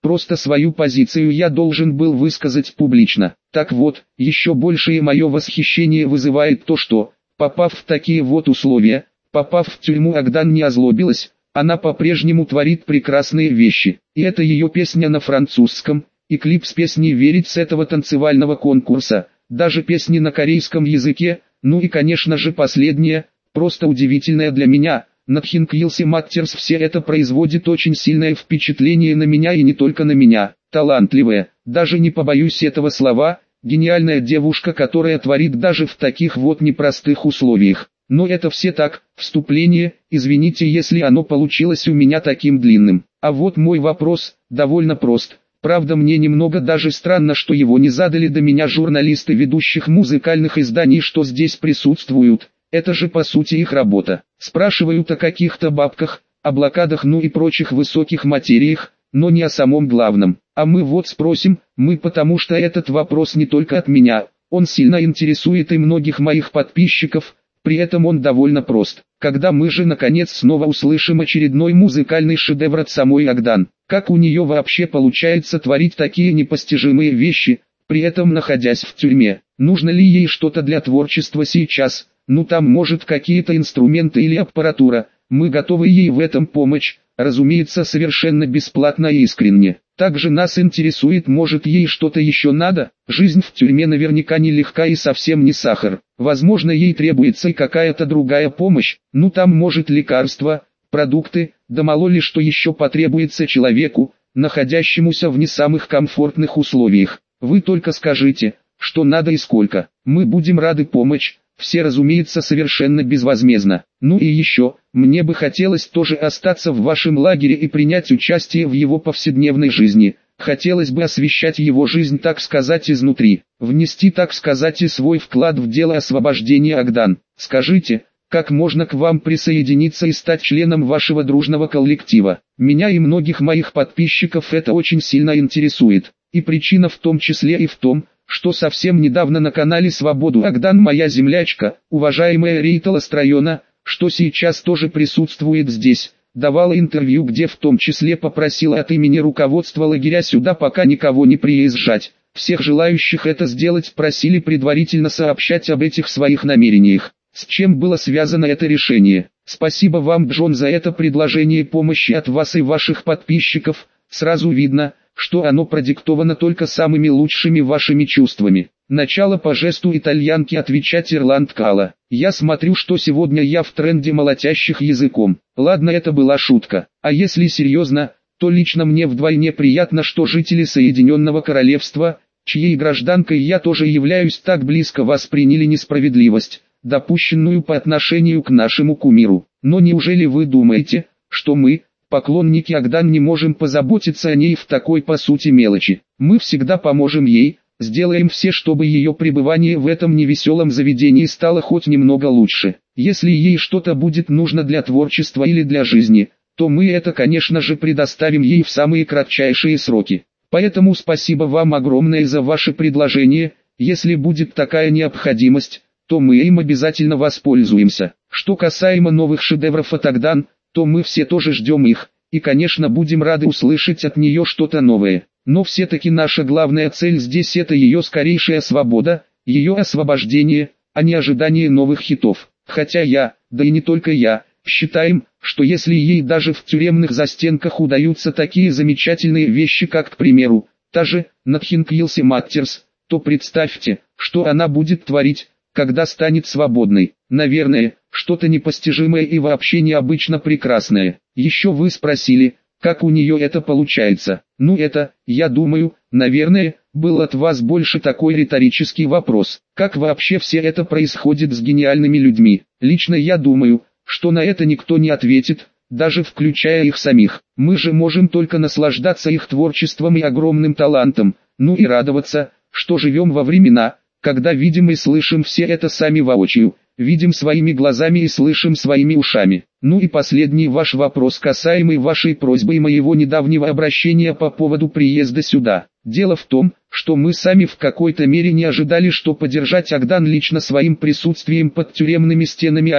Просто свою позицию я должен был высказать публично. Так вот, еще большее мое восхищение вызывает то, что, попав в такие вот условия, попав в тюрьму, Агдан не озлобилась, она по-прежнему творит прекрасные вещи. И это ее песня на французском, и клип с песней «Верить» с этого танцевального конкурса, даже песни на корейском языке, ну и конечно же последняя, просто удивительная для меня. Надхин Кьюлси Маттерс, все это производит очень сильное впечатление на меня и не только на меня. Талантливая, даже не побоюсь этого слова, гениальная девушка, которая творит даже в таких вот непростых условиях. Но это все так, вступление, извините, если оно получилось у меня таким длинным. А вот мой вопрос, довольно прост. Правда, мне немного даже странно, что его не задали до меня журналисты ведущих музыкальных изданий, что здесь присутствуют. Это же по сути их работа. Спрашивают о каких-то бабках, о блокадах, ну и прочих высоких материях, но не о самом главном. А мы вот спросим, мы, потому что этот вопрос не только от меня, он сильно интересует и многих моих подписчиков, при этом он довольно прост. Когда мы же наконец снова услышим очередной музыкальный шедевр от самой Агдан? Как у нее вообще получается творить такие непостижимые вещи, при этом находясь в тюрьме? Нужно ли ей что-то для творчества сейчас? Ну там может какие-то инструменты или аппаратура, мы готовы ей в этом помочь, разумеется совершенно бесплатно и искренне. Также нас интересует, может ей что-то еще надо, жизнь в тюрьме наверняка нелегка и совсем не сахар. Возможно ей требуется и какая-то другая помощь, ну там может лекарства, продукты, да мало ли что еще потребуется человеку, находящемуся в не самых комфортных условиях. Вы только скажите, что надо и сколько, мы будем рады помочь. Все, разумеется, совершенно безвозмездно. Ну и еще, мне бы хотелось тоже остаться в вашем лагере и принять участие в его повседневной жизни. Хотелось бы освещать его жизнь, так сказать, изнутри. Внести, так сказать, и свой вклад в дело освобождения Агдан. Скажите, как можно к вам присоединиться и стать членом вашего дружного коллектива? Меня и многих моих подписчиков это очень сильно интересует. И причина в том числе и в том, что совсем недавно на канале «Свободу Агдан» моя землячка, уважаемая Рейтала Стройона, что сейчас тоже присутствует здесь, давала интервью, где в том числе попросила от имени руководства лагеря сюда пока никого не приезжать. Всех желающих это сделать просили предварительно сообщать об этих своих намерениях. С чем было связано это решение? Спасибо вам, Джон, за это предложение помощи от вас и ваших подписчиков. Сразу видно, что оно продиктовано только самыми лучшими вашими чувствами. Начало по жесту итальянки отвечать Ирланд Кала. Я смотрю, что сегодня я в тренде молотящих языком. Ладно, это была шутка. А если серьезно, то лично мне вдвойне приятно, что жители Соединенного Королевства, чьей гражданкой я тоже являюсь, так близко восприняли несправедливость, допущенную по отношению к нашему кумиру. Но неужели вы думаете, что мы, поклонники Агдан, не можем позаботиться о ней в такой по сути мелочи? Мы всегда поможем ей, сделаем все, чтобы ее пребывание в этом невеселом заведении стало хоть немного лучше. Если ей что-то будет нужно для творчества или для жизни, то мы это, конечно же, предоставим ей в самые кратчайшие сроки. Поэтому спасибо вам огромное за ваше предложение. Если будет такая необходимость, то мы им обязательно воспользуемся. Что касаемо новых шедевров от Агдан, то мы все тоже ждем их, и конечно будем рады услышать от нее что-то новое. Но все-таки наша главная цель здесь — это ее скорейшая свобода, ее освобождение, а не ожидание новых хитов. Хотя я, да и не только я, считаем, что если ей даже в тюремных застенках удаются такие замечательные вещи, как, к примеру, та же Надхин Кьюлси Маттерс, то представьте, что она будет творить, когда станет свободной. Наверное, что-то непостижимое и вообще необычно прекрасное. Еще вы спросили, как у нее это получается. Ну это, я думаю, наверное, был от вас больше такой риторический вопрос. Как вообще все это происходит с гениальными людьми? Лично я думаю, что на это никто не ответит, даже включая их самих. Мы же можем только наслаждаться их творчеством и огромным талантом, ну и радоваться, что живем во времена, когда видим и слышим все это сами воочию, видим своими глазами и слышим своими ушами. Ну и последний ваш вопрос, касаемый вашей просьбы и моего недавнего обращения по поводу приезда сюда. Дело в том, что мы сами в какой-то мере не ожидали, что поддержать Агдан лично своим присутствием под тюремными стенами Анин,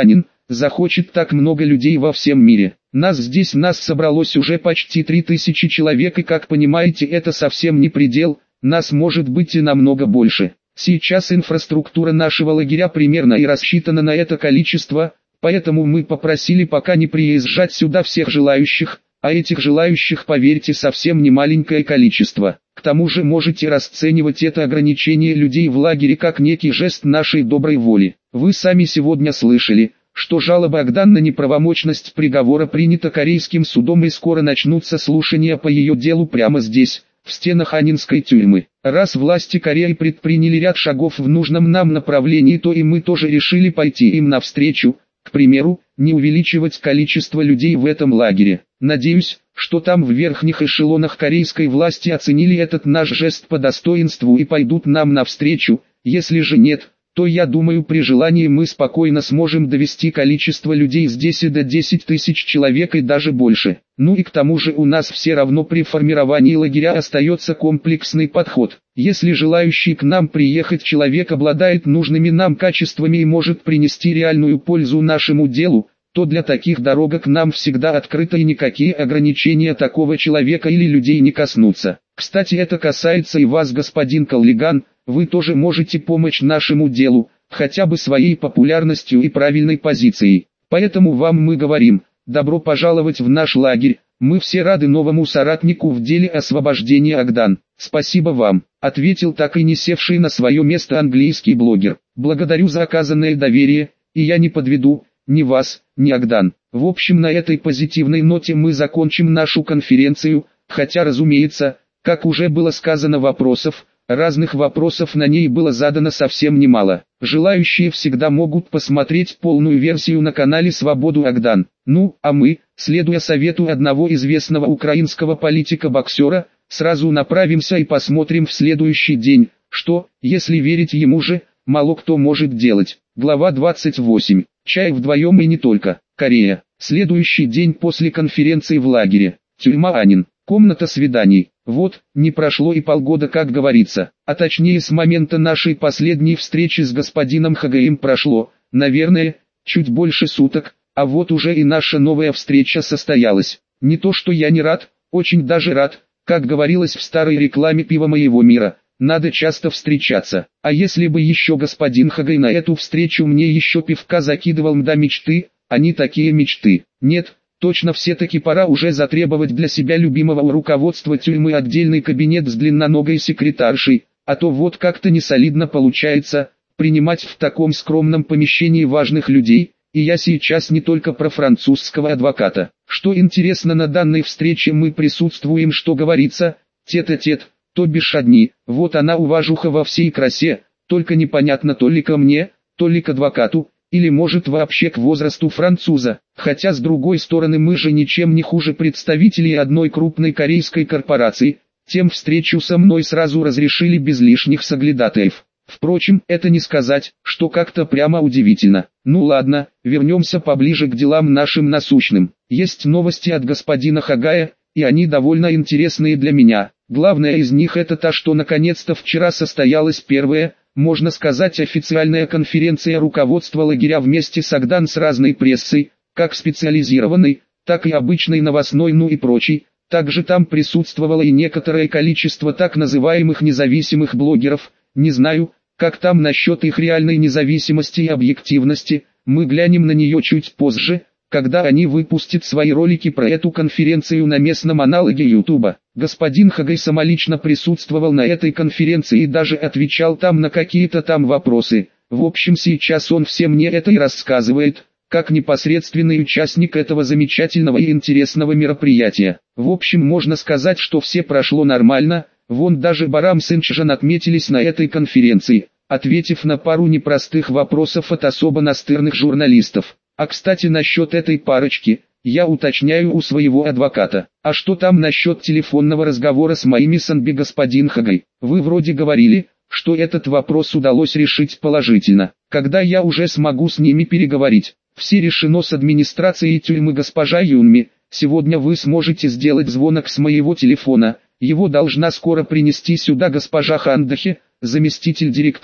захочет так много людей во всем мире. Нас здесь нас собралось уже почти три тысячи человек, и как понимаете, это совсем не предел, нас может быть и намного больше. Сейчас инфраструктура нашего лагеря примерно и рассчитана на это количество, поэтому мы попросили пока не приезжать сюда всех желающих, а этих желающих, поверьте, совсем не маленькое количество. К тому же можете расценивать это ограничение людей в лагере как некий жест нашей доброй воли. Вы сами сегодня слышали, что жалоба Агдан на неправомочность приговора принята корейским судом, и скоро начнутся слушания по ее делу прямо здесь, в стенах Аннинской тюрьмы. Раз власти Кореи предприняли ряд шагов в нужном нам направлении, то и мы тоже решили пойти им навстречу, к примеру, не увеличивать количество людей в этом лагере. Надеюсь, что там в верхних эшелонах корейской власти оценили этот наш жест по достоинству и пойдут нам навстречу. Если же нет, то я думаю, при желании мы спокойно сможем довести количество людей здесь и до десяти тысяч человек и даже больше. Ну и к тому же у нас все равно при формировании лагеря остается комплексный подход. Если желающий к нам приехать человек обладает нужными нам качествами и может принести реальную пользу нашему делу, то для таких дорога к нам всегда открыта, и никакие ограничения такого человека или людей не коснутся. Кстати, это касается и вас, господин Коллиган, вы тоже можете помочь нашему делу, хотя бы своей популярностью и правильной позицией. Поэтому вам мы говорим, добро пожаловать в наш лагерь, мы все рады новому соратнику в деле освобождения Агдан. Спасибо вам, ответил так и не севший на свое место английский блогер. Благодарю за оказанное доверие, и я не подведу ни вас, ни Агдан. В общем, на этой позитивной ноте мы закончим нашу конференцию, хотя, разумеется, как уже было сказано, вопросов, разных вопросов на ней было задано совсем немало. Желающие всегда могут посмотреть полную версию на канале «Свободу Агдан». Ну, а мы, следуя совету одного известного украинского политика-боксера, сразу направимся и посмотрим в следующий день, что, если верить ему же, мало кто может делать. Глава двадцать восемь. Чай вдвоем и не только. Корея. Следующий день после конференции в лагере. Тюрьма Аннин. Комната свиданий. Вот, не прошло и полгода, как говорится, а точнее с момента нашей последней встречи с господином Хагаем прошло, наверное, чуть больше суток, а вот уже и наша новая встреча состоялась. Не то что я не рад, очень даже рад, как говорилось в старой рекламе пива моего мира, надо часто встречаться. А если бы еще господин Хагай на эту встречу мне еще пивка закидывал, мда мечты, они такие мечты. Нет, точно все-таки пора уже затребовать для себя любимого у руководства тюрьмы отдельный кабинет с длинноногой секретаршей, а то вот как-то не солидно получается, принимать в таком скромном помещении важных людей, и я сейчас не только про французского адвоката. Что интересно, на данной встрече мы присутствуем, что говорится, тет-а-тет, то бишь одни, вот она уважуха во всей красе, только непонятно то ли ко мне, то ли к адвокату, или может вообще к возрасту француза, хотя с другой стороны мы же ничем не хуже представителей одной крупной корейской корпорации, тем встречу со мной сразу разрешили без лишних соглядатаев. Впрочем, это не сказать, что как-то прямо удивительно. Ну ладно, вернемся поближе к делам нашим насущным. Есть новости от господина Хагая, и они довольно интересные для меня. Главное из них это то, что наконец-то вчера состоялась первая, можно сказать, официальная конференция руководства лагеря вместе с Агдан с разной прессой, как специализированной, так и обычной новостной, ну и прочей. Также там присутствовало и некоторое количество так называемых независимых блогеров. Не знаю, как там насчет их реальной независимости и объективности, мы глянем на нее чуть позже, когда они выпустят свои ролики про эту конференцию на местном аналоге Ютуба. Господин Хагай самолично присутствовал на этой конференции и даже отвечал там на какие-то там вопросы. В общем, сейчас он всем мне это и рассказывает, как непосредственный участник этого замечательного и интересного мероприятия. В общем, можно сказать, что все прошло нормально. Вон даже Барам с Инчжан отметились на этой конференции, ответив на пару непростых вопросов от особо настырных журналистов. А кстати, насчет этой парочки, я уточняю у своего адвоката. А что там насчет телефонного разговора с моими санби, господин Хагай? Вы вроде говорили, что этот вопрос удалось решить положительно. Когда я уже смогу с ними переговорить? Все решено с администрацией тюрьмы, госпожа Юнми. Сегодня вы сможете сделать звонок с моего телефона. Его должна скоро принести сюда госпожа Хандахи, заместитель директора.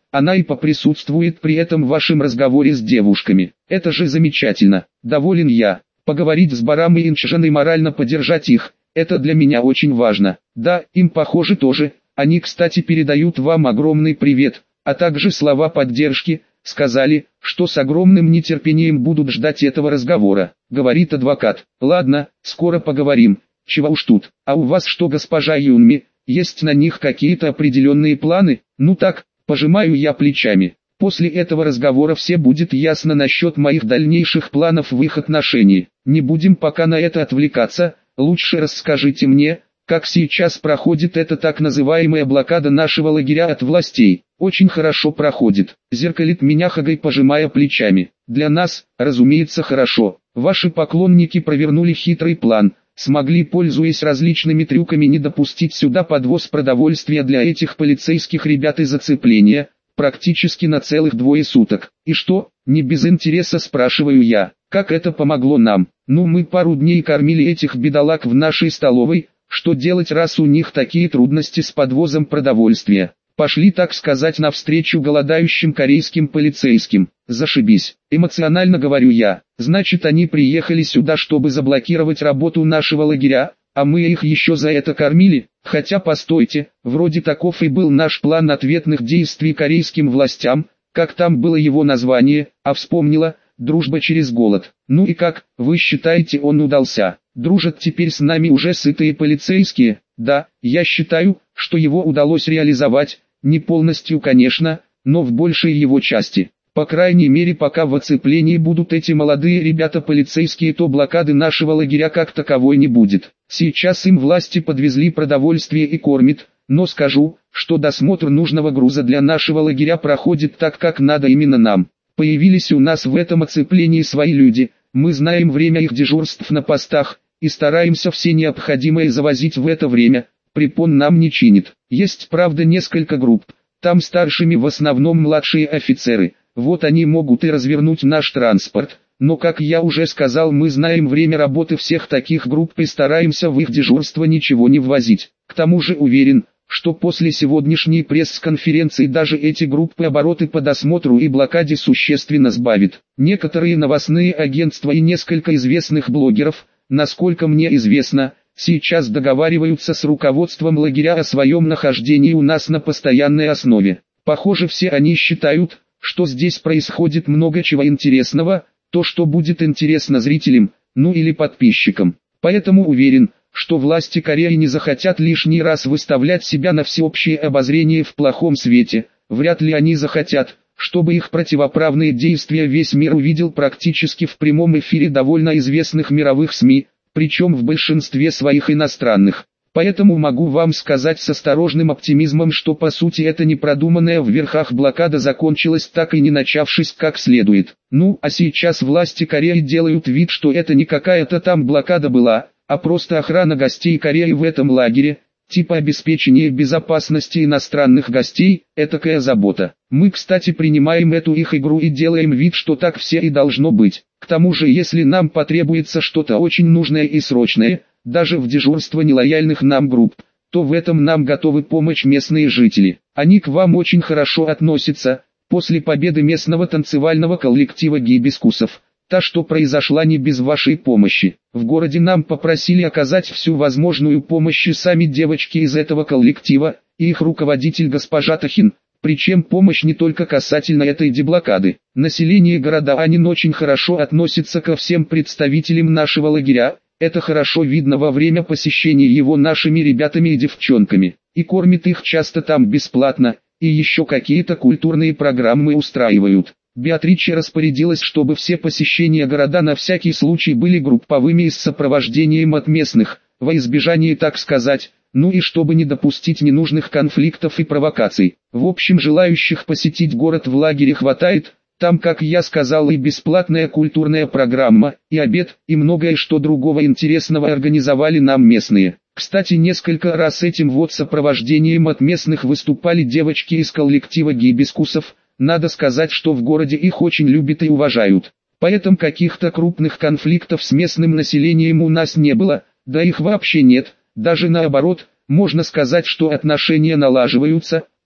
она и поприсутствует при этом в вашем разговоре с девушками. Это же замечательно. Доволен я. Поговорить с Барам и Инчжан и морально поддержать их, это для меня очень важно. Да, им похоже тоже. Они, кстати, передают вам огромный привет, а также слова поддержки. Сказали, что с огромным нетерпением будут ждать этого разговора, говорит адвокат. Ладно, скоро поговорим. Чего уж тут. А у вас что, госпожа Юнми, есть на них какие-то определенные планы? Ну так, пожимаю я плечами. После этого разговора все будет ясно насчет моих дальнейших планов в их отношении. Не будем пока на это отвлекаться, лучше расскажите мне, как сейчас проходит эта так называемая блокада нашего лагеря от властей. Очень хорошо проходит. Зеркалит меня Хагай, пожимая плечами. Для нас, разумеется, хорошо. Ваши поклонники провернули хитрый план. Смогли, пользуясь различными трюками, не допустить сюда подвоз продовольствия для этих полицейских ребят и зацепления, практически на целых двое суток. И что, не без интереса спрашиваю я, как это помогло нам? Ну, мы пару дней кормили этих бедолаг в нашей столовой. Что делать, раз у них такие трудности с подвозом продовольствия? Пошли, так сказать, навстречу голодающим корейским полицейским. Зашибись. Эмоционально говорю я. Значит, они приехали сюда, чтобы заблокировать работу нашего лагеря, а мы их еще за это кормили? Хотя постойте, вроде таков и был наш план ответных действий корейским властям, как там было его название, а вспомнила, дружба через голод. Ну и как, вы считаете, он удался? Дружат теперь с нами уже сытые полицейские? Да, я считаю, что его удалось реализовать, не полностью, конечно, но в большей его части. По крайней мере, пока в оцеплении будут эти молодые ребята полицейские, то блокады нашего лагеря как таковой не будет. Сейчас им власти подвезли продовольствие и кормят, но скажу, что досмотр нужного груза для нашего лагеря проходит так, как надо именно нам. Появились у нас в этом оцеплении свои люди, мы знаем время их дежурств на постах, и стараемся все необходимое завозить в это время. Препон нам не чинит. Есть, правда, несколько групп, там старшими в основном младшие офицеры, вот они могут и развернуть наш транспорт, но, как я уже сказал, мы знаем время работы всех таких групп и стараемся в их дежурство ничего не ввозить. К тому же уверен, что после сегодняшней пресс-конференции даже эти группы обороты по досмотру и блокаде существенно сбавит. Некоторые новостные агентства и несколько известных блогеров, насколько мне известно, сейчас договариваются с руководством лагеря о своем нахождении у нас на постоянной основе. Похоже, все они считают, что здесь происходит много чего интересного, то, что будет интересно зрителям, ну или подписчикам. Поэтому уверен, что власти Кореи не захотят лишний раз выставлять себя на всеобщее обозрение в плохом свете. Вряд ли они захотят, чтобы их противоправные действия весь мир увидел практически в прямом эфире довольно известных мировых СМИ, причем в большинстве своих иностранных. Поэтому могу вам сказать с осторожным оптимизмом, что по сути эта непродуманная в верхах блокада закончилась, так и не начавшись как следует. Ну, а сейчас власти Кореи делают вид, что это не какая-то там блокада была, а просто охрана гостей Кореи в этом лагере, типа обеспечение безопасности иностранных гостей, этакая забота. Мы, кстати, принимаем эту их игру и делаем вид, что так все и должно быть. К тому же, если нам потребуется что-то очень нужное и срочное, даже в дежурство нелояльных нам групп, то в этом нам готовы помочь местные жители. Они к вам очень хорошо относятся. После победы местного танцевального коллектива гибискусов, та, что произошла не без вашей помощи. В городе нам попросили оказать всю возможную помощь и сами девочки из этого коллектива, и их руководитель госпожа Тахин, причем помощь не только касательно этой деблокады. Население города Анин очень хорошо относится ко всем представителям нашего лагеря, это хорошо видно во время посещения его нашими ребятами и девчонками, и кормит их часто там бесплатно, и еще какие-то культурные программы устраивают. Беатриче распорядилась, чтобы все посещения города на всякий случай были групповыми и с сопровождением от местных, во избежание, так сказать, ну и чтобы не допустить ненужных конфликтов и провокаций. В общем, желающих посетить город в лагере хватает, там, как я сказал, и бесплатная культурная программа, и обед, и многое что другого интересного организовали нам местные. Кстати, несколько раз этим вот сопровождением от местных выступали девочки из коллектива гибискусов. Надо сказать, что в городе их очень любят и уважают. Поэтому каких-то крупных конфликтов с местным населением у нас не было, да их вообще нет, даже наоборот, можно сказать, что отношения налаживаются.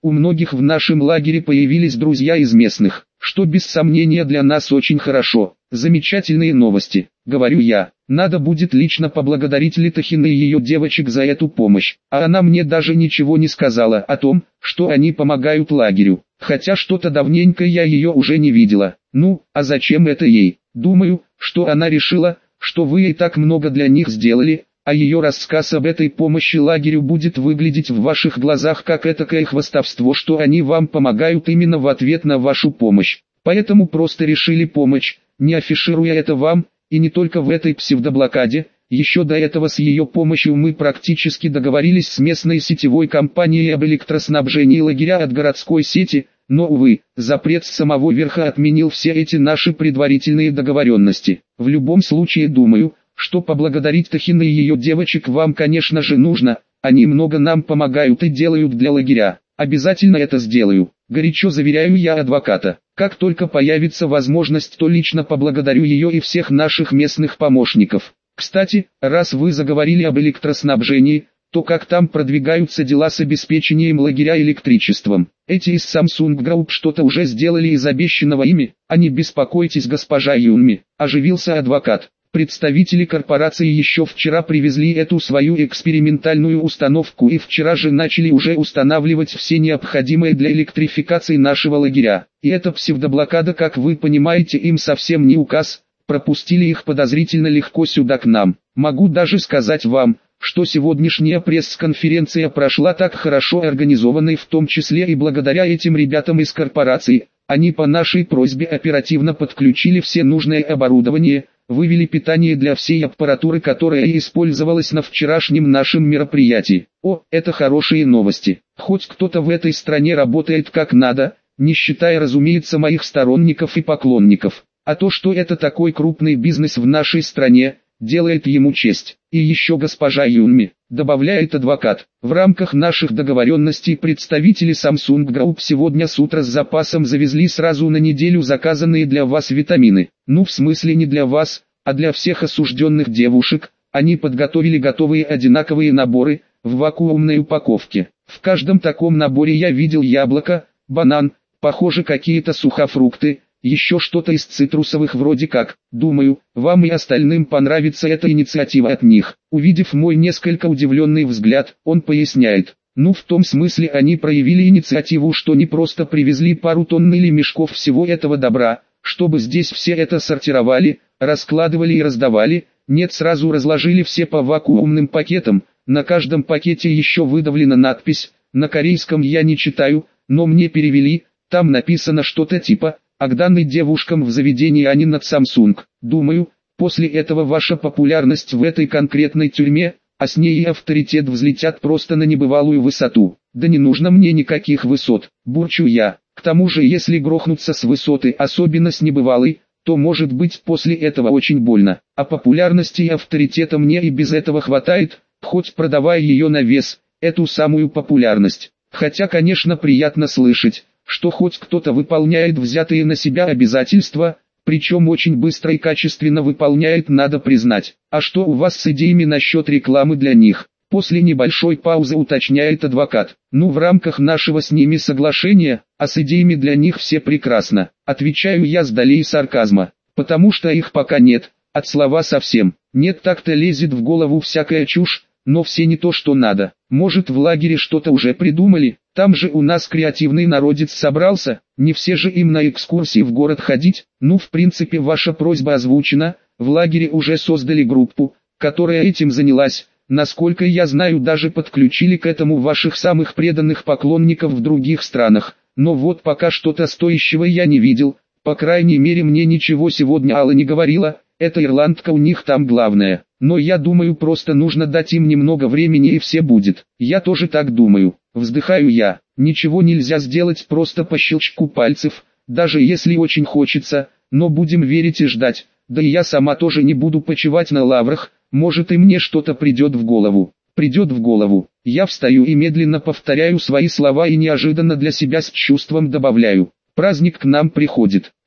У многих в нашем лагере появились друзья из местных, что без сомнения для нас очень хорошо. Замечательные новости, говорю я. Надо будет лично поблагодарить Литохина и ее девочек за эту помощь. А она мне даже ничего не сказала о том, что они помогают лагерю. Хотя что-то давненько я ее уже не видела. Ну, а зачем это ей? Думаю, что она решила, что вы и так много для них сделали, а ее рассказ об этой помощи лагерю будет выглядеть в ваших глазах как этакое хвастовство, что они вам помогают именно в ответ на вашу помощь. Поэтому просто решили помочь, не афишируя это вам, и не только в этой псевдоблокаде. Еще до этого с ее помощью мы практически договорились с местной сетевой компанией об электроснабжении лагеря от городской сети, но, увы, запрет с самого верха отменил все эти наши предварительные договоренности. В любом случае думаю, что поблагодарить Тохина и ее девочек вам, конечно же, нужно, они много нам помогают и делают для лагеря. Обязательно это сделаю, горячо заверяю я адвоката. Как только появится возможность, то лично поблагодарю ее и всех наших местных помощников. Кстати, раз вы заговорили об электроснабжении, то как там продвигаются дела с обеспечением лагеря электричеством? Эти из Samsung Group что-то уже сделали из обещанного ими? А не беспокойтесь, госпожа Юнми, оживился адвокат. Представители корпорации еще вчера привезли эту свою экспериментальную установку и вчера же начали уже устанавливать все необходимое для электрификации нашего лагеря. И эта псевдоблокада, как вы понимаете, им совсем не указ, пропустили их подозрительно легко сюда к нам. Могу даже сказать вам, что сегодняшняя пресс-конференция прошла так хорошо организованной, в том числе и благодаря этим ребятам из корпорации. Они по нашей просьбе оперативно подключили все нужное оборудование, вывели питание для всей аппаратуры, которая использовалась на вчерашнем нашем мероприятии. О, это хорошие новости. Хоть кто-то в этой стране работает как надо, не считая, разумеется, моих сторонников и поклонников. А то, что это такой крупный бизнес в нашей стране, делает ему честь. И еще, госпожа Юнми, добавляет адвокат, в рамках наших договоренностей представители Samsung Group сегодня с утра с запасом завезли сразу на неделю заказанные для вас витамины. Ну, в смысле не для вас, а для всех осужденных девушек. Они подготовили готовые одинаковые наборы, в вакуумной упаковке. В каждом таком наборе я видел яблоко, банан, похоже, какие-то сухофрукты, еще что-то из цитрусовых вроде как. Думаю, вам и остальным понравится эта инициатива от них. Увидев мой несколько удивленный взгляд, он поясняет. Ну, в том смысле они проявили инициативу, что не просто привезли пару тонн или мешков всего этого добра, чтобы здесь все это сортировали, раскладывали и раздавали. Нет, сразу разложили все по вакуумным пакетам. На каждом пакете еще выдавлена надпись, на корейском я не читаю, но мне перевели, там написано что-то типа «Агданы девушкам в заведении, а не над Samsung». Думаю, после этого ваша популярность в этой конкретной тюрьме, а с ней и авторитет взлетят просто на небывалую высоту. Да не нужно мне никаких высот, бурчу я. К тому же, если грохнуться с высоты, особенно с небывалой, то может быть после этого очень больно. А популярности и авторитета мне и без этого хватает, хоть продавая ее на вес, эту самую популярность. Хотя, конечно, приятно слышать, что хоть кто-то выполняет взятые на себя обязательства, причем очень быстро и качественно выполняет, надо признать. А что у вас с идеями насчет рекламы для них? После небольшой паузы уточняет адвокат. Ну, в рамках нашего с ними соглашения, а с идеями для них все прекрасно. Отвечаю я с долей сарказма, потому что их пока нет, от слова совсем. Нет, так-то лезет в голову всякая чушь, но все не то что надо. Может, в лагере что-то уже придумали? Там же у нас креативный народец собрался, не все же им на экскурсии в город ходить. Ну, в принципе, ваша просьба озвучена, в лагере уже создали группу, которая этим занялась. Насколько я знаю, даже подключили к этому ваших самых преданных поклонников в других странах. Но вот пока что-то стоящего я не видел, по крайней мере мне ничего сегодня Алла не говорила, эта ирландка у них там главная. Но я думаю, просто нужно дать им немного времени и все будет. Я тоже так думаю. Вздыхаю я. Ничего нельзя сделать просто по щелчку пальцев, даже если очень хочется, но будем верить и ждать. Да и я сама тоже не буду почивать на лаврах, может и мне что-то придет в голову. Придет в голову. Я встаю и медленно повторяю свои слова и неожиданно для себя с чувством добавляю. Праздник к нам приходит.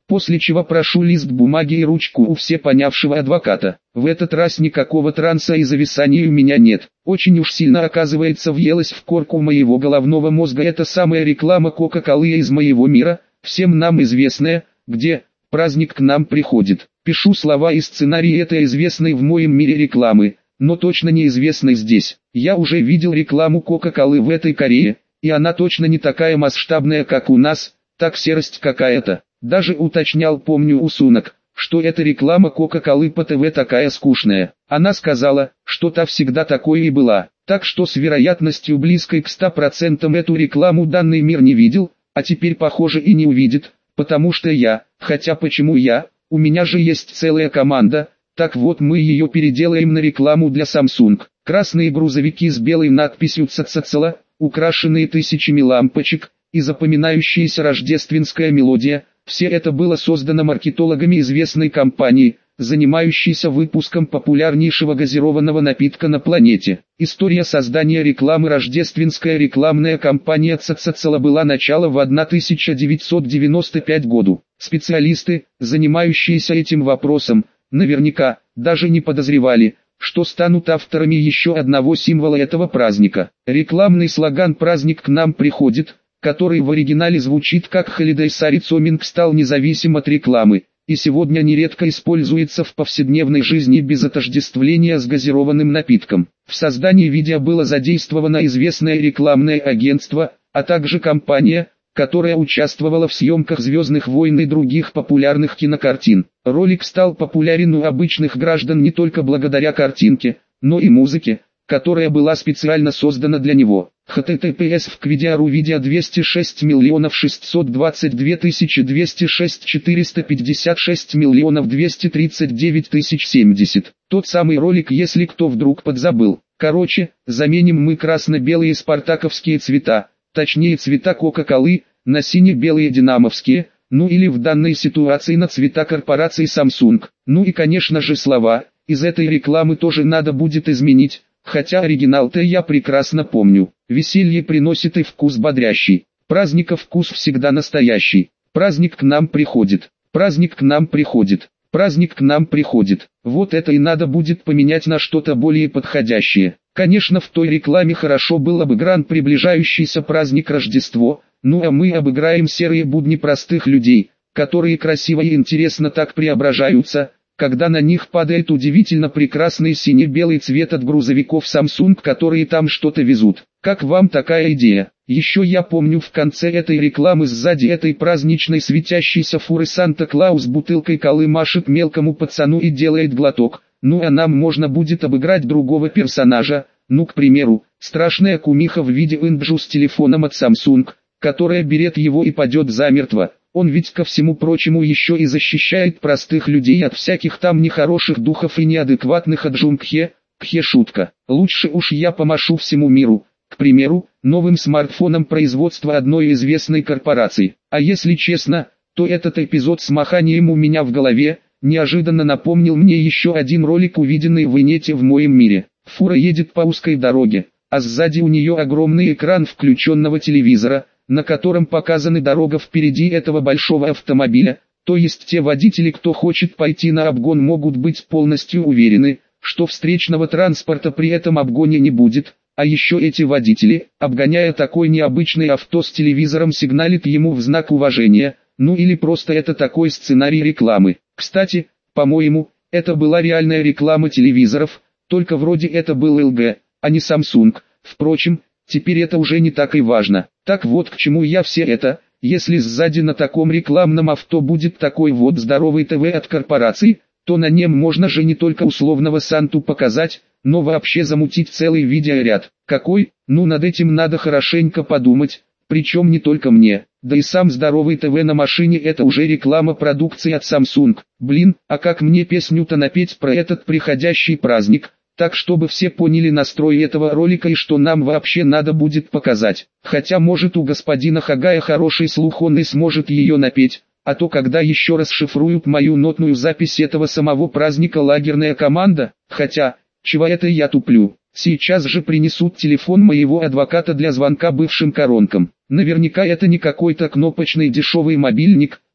после чего прошу лист бумаги и ручку у всепонявшего адвоката. В этот раз никакого транса и зависания у меня нет. Очень уж сильно, оказывается, въелась в корку моего головного мозга эта самая реклама Кока-Колы из моего мира, всем нам известная, где праздник к нам приходит. Пишу слова и сценарий этой известной в моем мире рекламы, но точно неизвестной здесь. Я уже видел рекламу Кока-Колы в этой Корее, и она точно не такая масштабная, как у нас, так серость какая-то. Даже уточнял, помню, у Сунок, что эта реклама Кока-Колы по ТВ такая скучная. Она сказала, что та всегда такой и была. Так что с вероятностью близкой к ста процентам эту рекламу данный мир не видел, а теперь похоже и не увидит, потому что я, хотя почему я, у меня же есть целая команда, так вот мы ее переделаем на рекламу для Samsung. Красные грузовики с белой надписью «Цацацала», украшенные тысячами лампочек, и запоминающаяся рождественская мелодия. Все это было создано маркетологами известной компании, занимающейся выпуском популярнейшего газированного напитка на планете. История создания рекламы рождественская рекламная кампания «Цацацала» была начала в тысяча девятьсот девяносто пятом году. Специалисты, занимающиеся этим вопросом, наверняка, даже не подозревали, что станут авторами еще одного символа этого праздника. Рекламный слоган «Праздник к нам приходит», который в оригинале звучит как «Holiday Sari Coming», стал независим от рекламы, и сегодня нередко используется в повседневной жизни без отождествления с газированным напитком. В создании видео было задействовано известное рекламное агентство, а также компания, которая участвовала в съемках «Звездных войн» и других популярных кинокартин. Ролик стал популярен у обычных граждан не только благодаря картинке, но и музыке, которая была специально создана для него. эйч ти ти пи эс в Квидиару видео двести шесть миллионов шестьсот двадцать две тысячи двести шесть четыреста пятьдесят шесть миллионов двести тридцать девять тысяч семьдесят. Тот самый ролик, если кто вдруг подзабыл. Короче, заменим мы красно-белые спартаковские цвета, точнее цвета Кока-Колы, на сине-белые динамовские, ну или в данной ситуации на цвета корпорации Samsung. Ну и конечно же слова, из этой рекламы тоже надо будет изменить. Хотя оригинал-то я прекрасно помню. Веселье приносит и вкус бодрящий. Праздника вкус всегда настоящий. Праздник к нам приходит. Праздник к нам приходит. Праздник к нам приходит. Вот это и надо будет поменять на что-то более подходящее. Конечно, в той рекламе хорошо был обыгран приближающийся праздник Рождество, ну а мы обыграем серые будни простых людей, которые красиво и интересно так преображаются, когда на них падает удивительно прекрасный сине-белый цвет от грузовиков Samsung, которые там что-то везут. Как вам такая идея? Еще я помню, в конце этой рекламы сзади этой праздничной светящейся фуры Санта-Клаус бутылкой колы машет мелкому пацану и делает глоток. Ну а нам можно будет обыграть другого персонажа, ну к примеру, страшная кумиха в виде Инджу с телефоном от Samsung, которая берет его и падет замертво. Он ведь ко всему прочему еще и защищает простых людей от всяких там нехороших духов и неадекватных от Джунгхе. Кхе шутка. Лучше уж я помашу всему миру, к примеру, новым смартфоном производства одной известной корпорации. А если честно, то этот эпизод с маханием у меня в голове неожиданно напомнил мне еще один ролик, увиденный в инете в моем мире. Фура едет по узкой дороге, а сзади у нее огромный экран включенного телевизора, на котором показана дорога впереди этого большого автомобиля, то есть те водители, кто хочет пойти на обгон, могут быть полностью уверены, что встречного транспорта при этом обгоне не будет, а еще эти водители, обгоняя такой необычный авто с телевизором, сигналят ему в знак уважения, ну или просто это такой сценарий рекламы. Кстати, по-моему, это была реальная реклама телевизоров, только вроде это был эл джи, а не Samsung, впрочем, теперь это уже не так и важно. Так вот к чему я все это, если сзади на таком рекламном авто будет такой вот здоровый ТВ от корпорации, то на нем можно же не только условного Санту показать, но вообще замутить целый видеоряд. Какой? Ну над этим надо хорошенько подумать, причем не только мне, да и сам здоровый ТВ на машине это уже реклама продукции от Samsung. Блин, а как мне песню-то напеть про этот приходящий праздник? Так чтобы все поняли настрой этого ролика и что нам вообще надо будет показать. Хотя может у господина Хагая хороший слух, он и сможет ее напеть, а то когда еще раз шифруют мою нотную запись этого самого праздника лагерная команда, хотя, чего это я туплю, сейчас же принесут телефон моего адвоката для звонка бывшим коронкам. Наверняка это не какой-то кнопочный дешевый мобильник,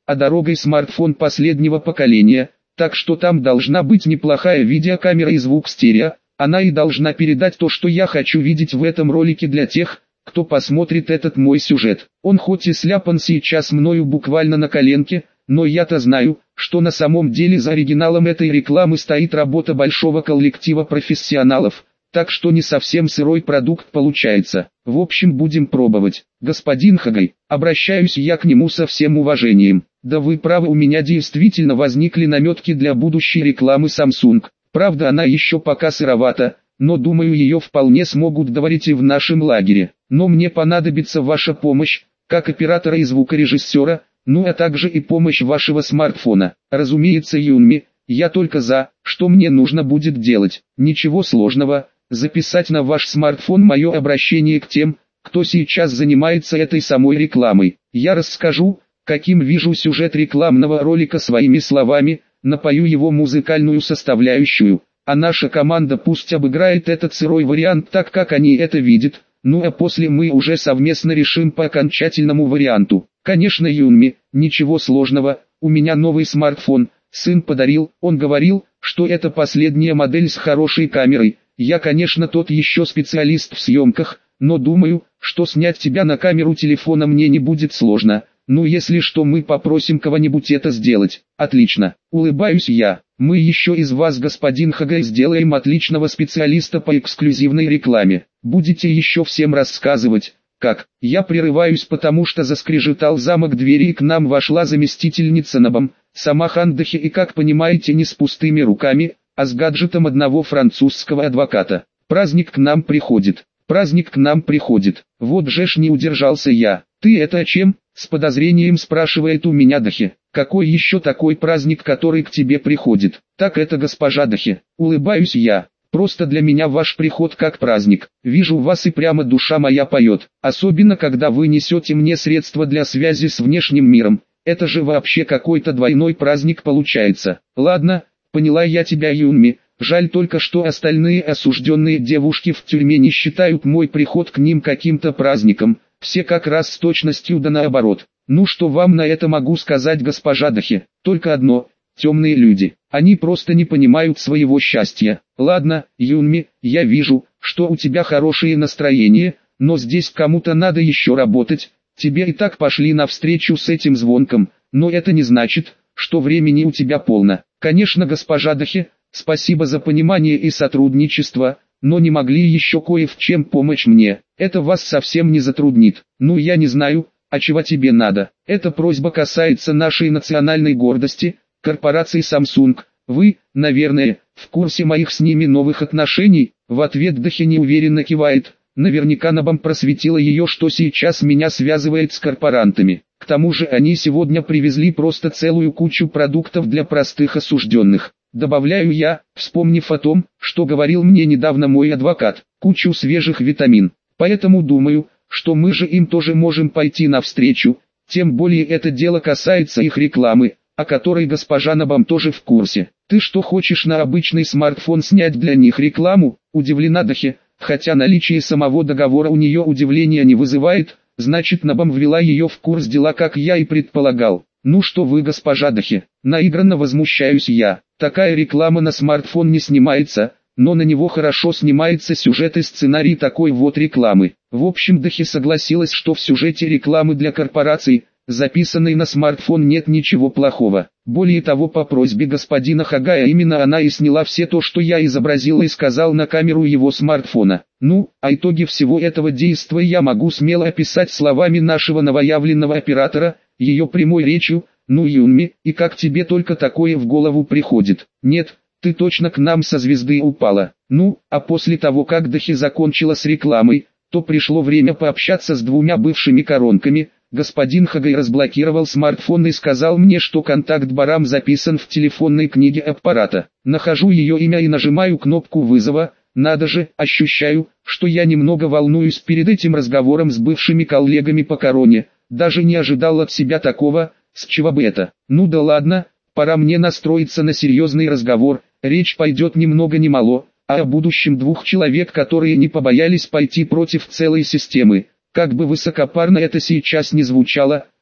а дорогой смартфон последнего поколения, так что там должна быть неплохая видеокамера и звук стерео. Она и должна передать то, что я хочу видеть в этом ролике для тех, кто посмотрит этот мой сюжет. Он хоть и сляпан сейчас мною буквально на коленке, но я-то знаю, что на самом деле за оригиналом этой рекламы стоит работа большого коллектива профессионалов, так что не совсем сырой продукт получается. В общем, будем пробовать. Господин Хагай, обращаюсь я к нему со всем уважением. Да вы правы, у меня действительно возникли наметки для будущей рекламы Samsung. Правда, она еще пока сыровата, но думаю, ее вполне смогут доварить и в нашем лагере. Но мне понадобится ваша помощь, как оператора и звукорежиссера, ну а также и помощь вашего смартфона. Разумеется, Юнми, я только за. Что мне нужно будет делать? Ничего сложного, записать на ваш смартфон мое обращение к тем, кто сейчас занимается этой самой рекламой. Я расскажу, каким вижу сюжет рекламного ролика своими словами, напою его музыкальную составляющую, а наша команда пусть обыграет этот сырой вариант так, как они это видят, ну а после мы уже совместно решим по окончательному варианту. Конечно, Юнми, ничего сложного, у меня новый смартфон, сын подарил, он говорил, что это последняя модель с хорошей камерой. Я, конечно, тот еще специалист в съемках, но думаю, что снять тебя на камеру телефона мне не будет сложно. Ну если что, мы попросим кого-нибудь это сделать. Отлично, улыбаюсь я. Мы еще из вас, господин Хагай, сделаем отличного специалиста по эксклюзивной рекламе. Будете еще всем рассказывать, как. Я прерываюсь, потому что заскрежетал замок двери и к нам вошла заместительница Набам, сама Хандахи, и, как понимаете, не с пустыми руками, а с гаджетом одного французского адвоката. Праздник к нам приходит. Праздник к нам приходит. Вот же ж не удержался я. Ты это о чем? С подозрением спрашивает у меня Дахи. Какой еще такой праздник, который к тебе приходит? Так это госпожа Дахи. Улыбаюсь я. Просто для меня ваш приход как праздник. Вижу вас и прямо душа моя поет. Особенно когда вы несете мне средства для связи с внешним миром. Это же вообще какой-то двойной праздник получается. Ладно, поняла я тебя, Юнми. Жаль только, что остальные осужденные девушки в тюрьме не считают мой приход к ним каким-то праздником. Все как раз с точностью да наоборот. Ну что вам на это могу сказать, госпожа Дахи? Только одно: темные люди. Они просто не понимают своего счастья. Ладно, Юнми, я вижу, что у тебя хорошее настроение, но здесь кому-то надо еще работать. Тебе и так пошли навстречу с этим звонком, но это не значит, что времени у тебя полно. Конечно, госпожа Дахи, спасибо за понимание и сотрудничество, но не могли еще кое в чем помочь мне. Это вас совсем не затруднит. Ну я не знаю, а чего тебе надо. Эта просьба касается нашей национальной гордости, корпорации Samsung. Вы, наверное, в курсе моих с ними новых отношений? В ответ Дахи неуверенно кивает. Наверняка Набам просветила ее, что сейчас меня связывает с корпорантами. К тому же они сегодня привезли просто целую кучу продуктов для простых осужденных. Добавляю я, вспомнив о том, что говорил мне недавно мой адвокат, кучу свежих витамин. Поэтому думаю, что мы же им тоже можем пойти навстречу, тем более это дело касается их рекламы, о которой госпожа Набам тоже в курсе. Ты что, хочешь на обычный смартфон снять для них рекламу? Удивлена Дахи, хотя наличие самого договора у нее удивления не вызывает, значит Набам ввела ее в курс дела, как я и предполагал. Ну что вы, госпожа Дахи, наигранно возмущаюсь я. Такая реклама на смартфон не снимается, но на него хорошо снимается сюжет и сценарий такой вот рекламы. В общем, Дахи согласилась, что в сюжете рекламы для корпораций, записанной на смартфон, нет ничего плохого. Более того, по просьбе господина Хагая именно она и сняла все то, что я изобразил и сказал на камеру его смартфона. Ну, а итоги всего этого действия я могу смело описать словами нашего новоявленного оператора, ее прямой речью: «Ну, Юнми, и как тебе только такое в голову приходит? Нет, ты точно к нам со звезды упала». Ну, а после того, как Дахи закончила с рекламой, то пришло время пообщаться с двумя бывшими коронками. Господин Хагай разблокировал смартфон и сказал мне, что контакт Барам записан в телефонной книге аппарата. Нахожу ее имя и нажимаю кнопку вызова. Надо же, ощущаю, что я немного волнуюсь перед этим разговором с бывшими коллегами по короне. Даже не ожидал от себя такого, с чего бы это. Ну да ладно, пора мне настроиться на серьезный разговор. Речь пойдет ни много ни мало, а о будущем двух человек, которые не побоялись пойти против целой системы. Как бы высокопарно это сейчас ни звучало,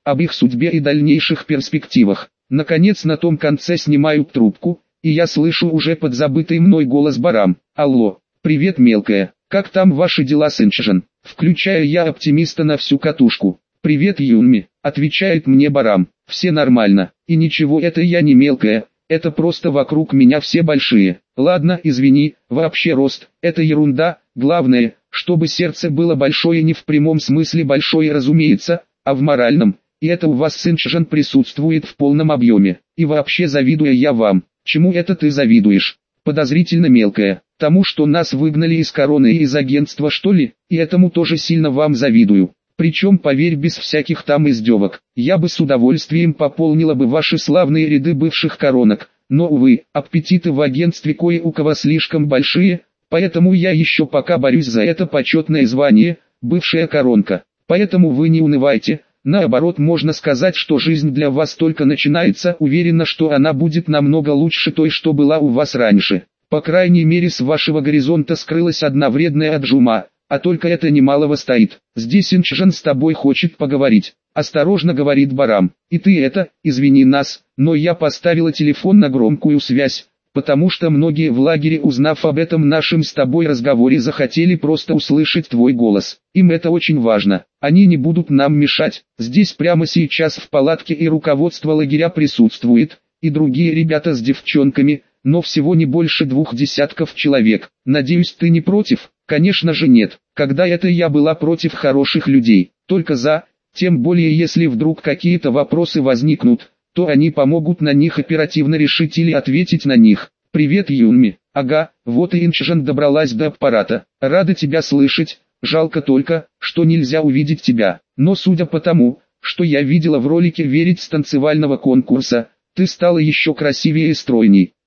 об их судьбе и дальнейших перспективах. Наконец на том конце снимают трубку, и я слышу уже подзабытый мной голос Барам. Алло, привет, мелкая, как там ваши дела с Инчжен? Включаю я оптимиста на всю катушку. Привет, Юнми, отвечает мне Барам, все нормально, и ничего, это я не мелкая, это просто вокруг меня все большие. Ладно, извини, вообще рост, это ерунда, главное, чтобы сердце было большое, не в прямом смысле большое, разумеется, а в моральном, и это у вас с Инчжен присутствует в полном объеме. И вообще завидую я вам. Чему это ты завидуешь? Подозрительно мелкая. Тому, что нас выгнали из короны и из агентства, что ли? И этому тоже сильно вам завидую. Причем, поверь, без всяких там издевок. Я бы с удовольствием пополнила бы ваши славные ряды бывших коронок. Но, увы, аппетиты в агентстве кое у кого слишком большие, поэтому я еще пока борюсь за это почетное звание, бывшая коронка. Поэтому вы не унывайте. Наоборот, можно сказать, что жизнь для вас только начинается, уверена, что она будет намного лучше той, что была у вас раньше. По крайней мере, с вашего горизонта скрылась одна вредная отжума, а только это немалого стоит. Здесь Инчжен с тобой хочет поговорить. Осторожно, говорит Барам. И ты это, извини нас, но я поставила телефон на громкую связь, потому что многие в лагере, узнав об этом нашем с тобой разговоре, захотели просто услышать твой голос. Им это очень важно. Они не будут нам мешать. Здесь прямо сейчас в палатке и руководство лагеря присутствует, и другие ребята с девчонками, но всего не больше двух десятков человек. Надеюсь, ты не против? Конечно же нет. Когда это я была против хороших людей? Только за, тем более если вдруг какие-то вопросы возникнут, то они помогут на них оперативно решить или ответить на них. Привет, Юнми. Ага, вот и Инчжен добралась до аппарата. Рада тебя слышать. Жалко только, что нельзя увидеть тебя. Но судя по тому, что я видела в ролике «Верить» с танцевального конкурса, ты стала еще красивее и стройней.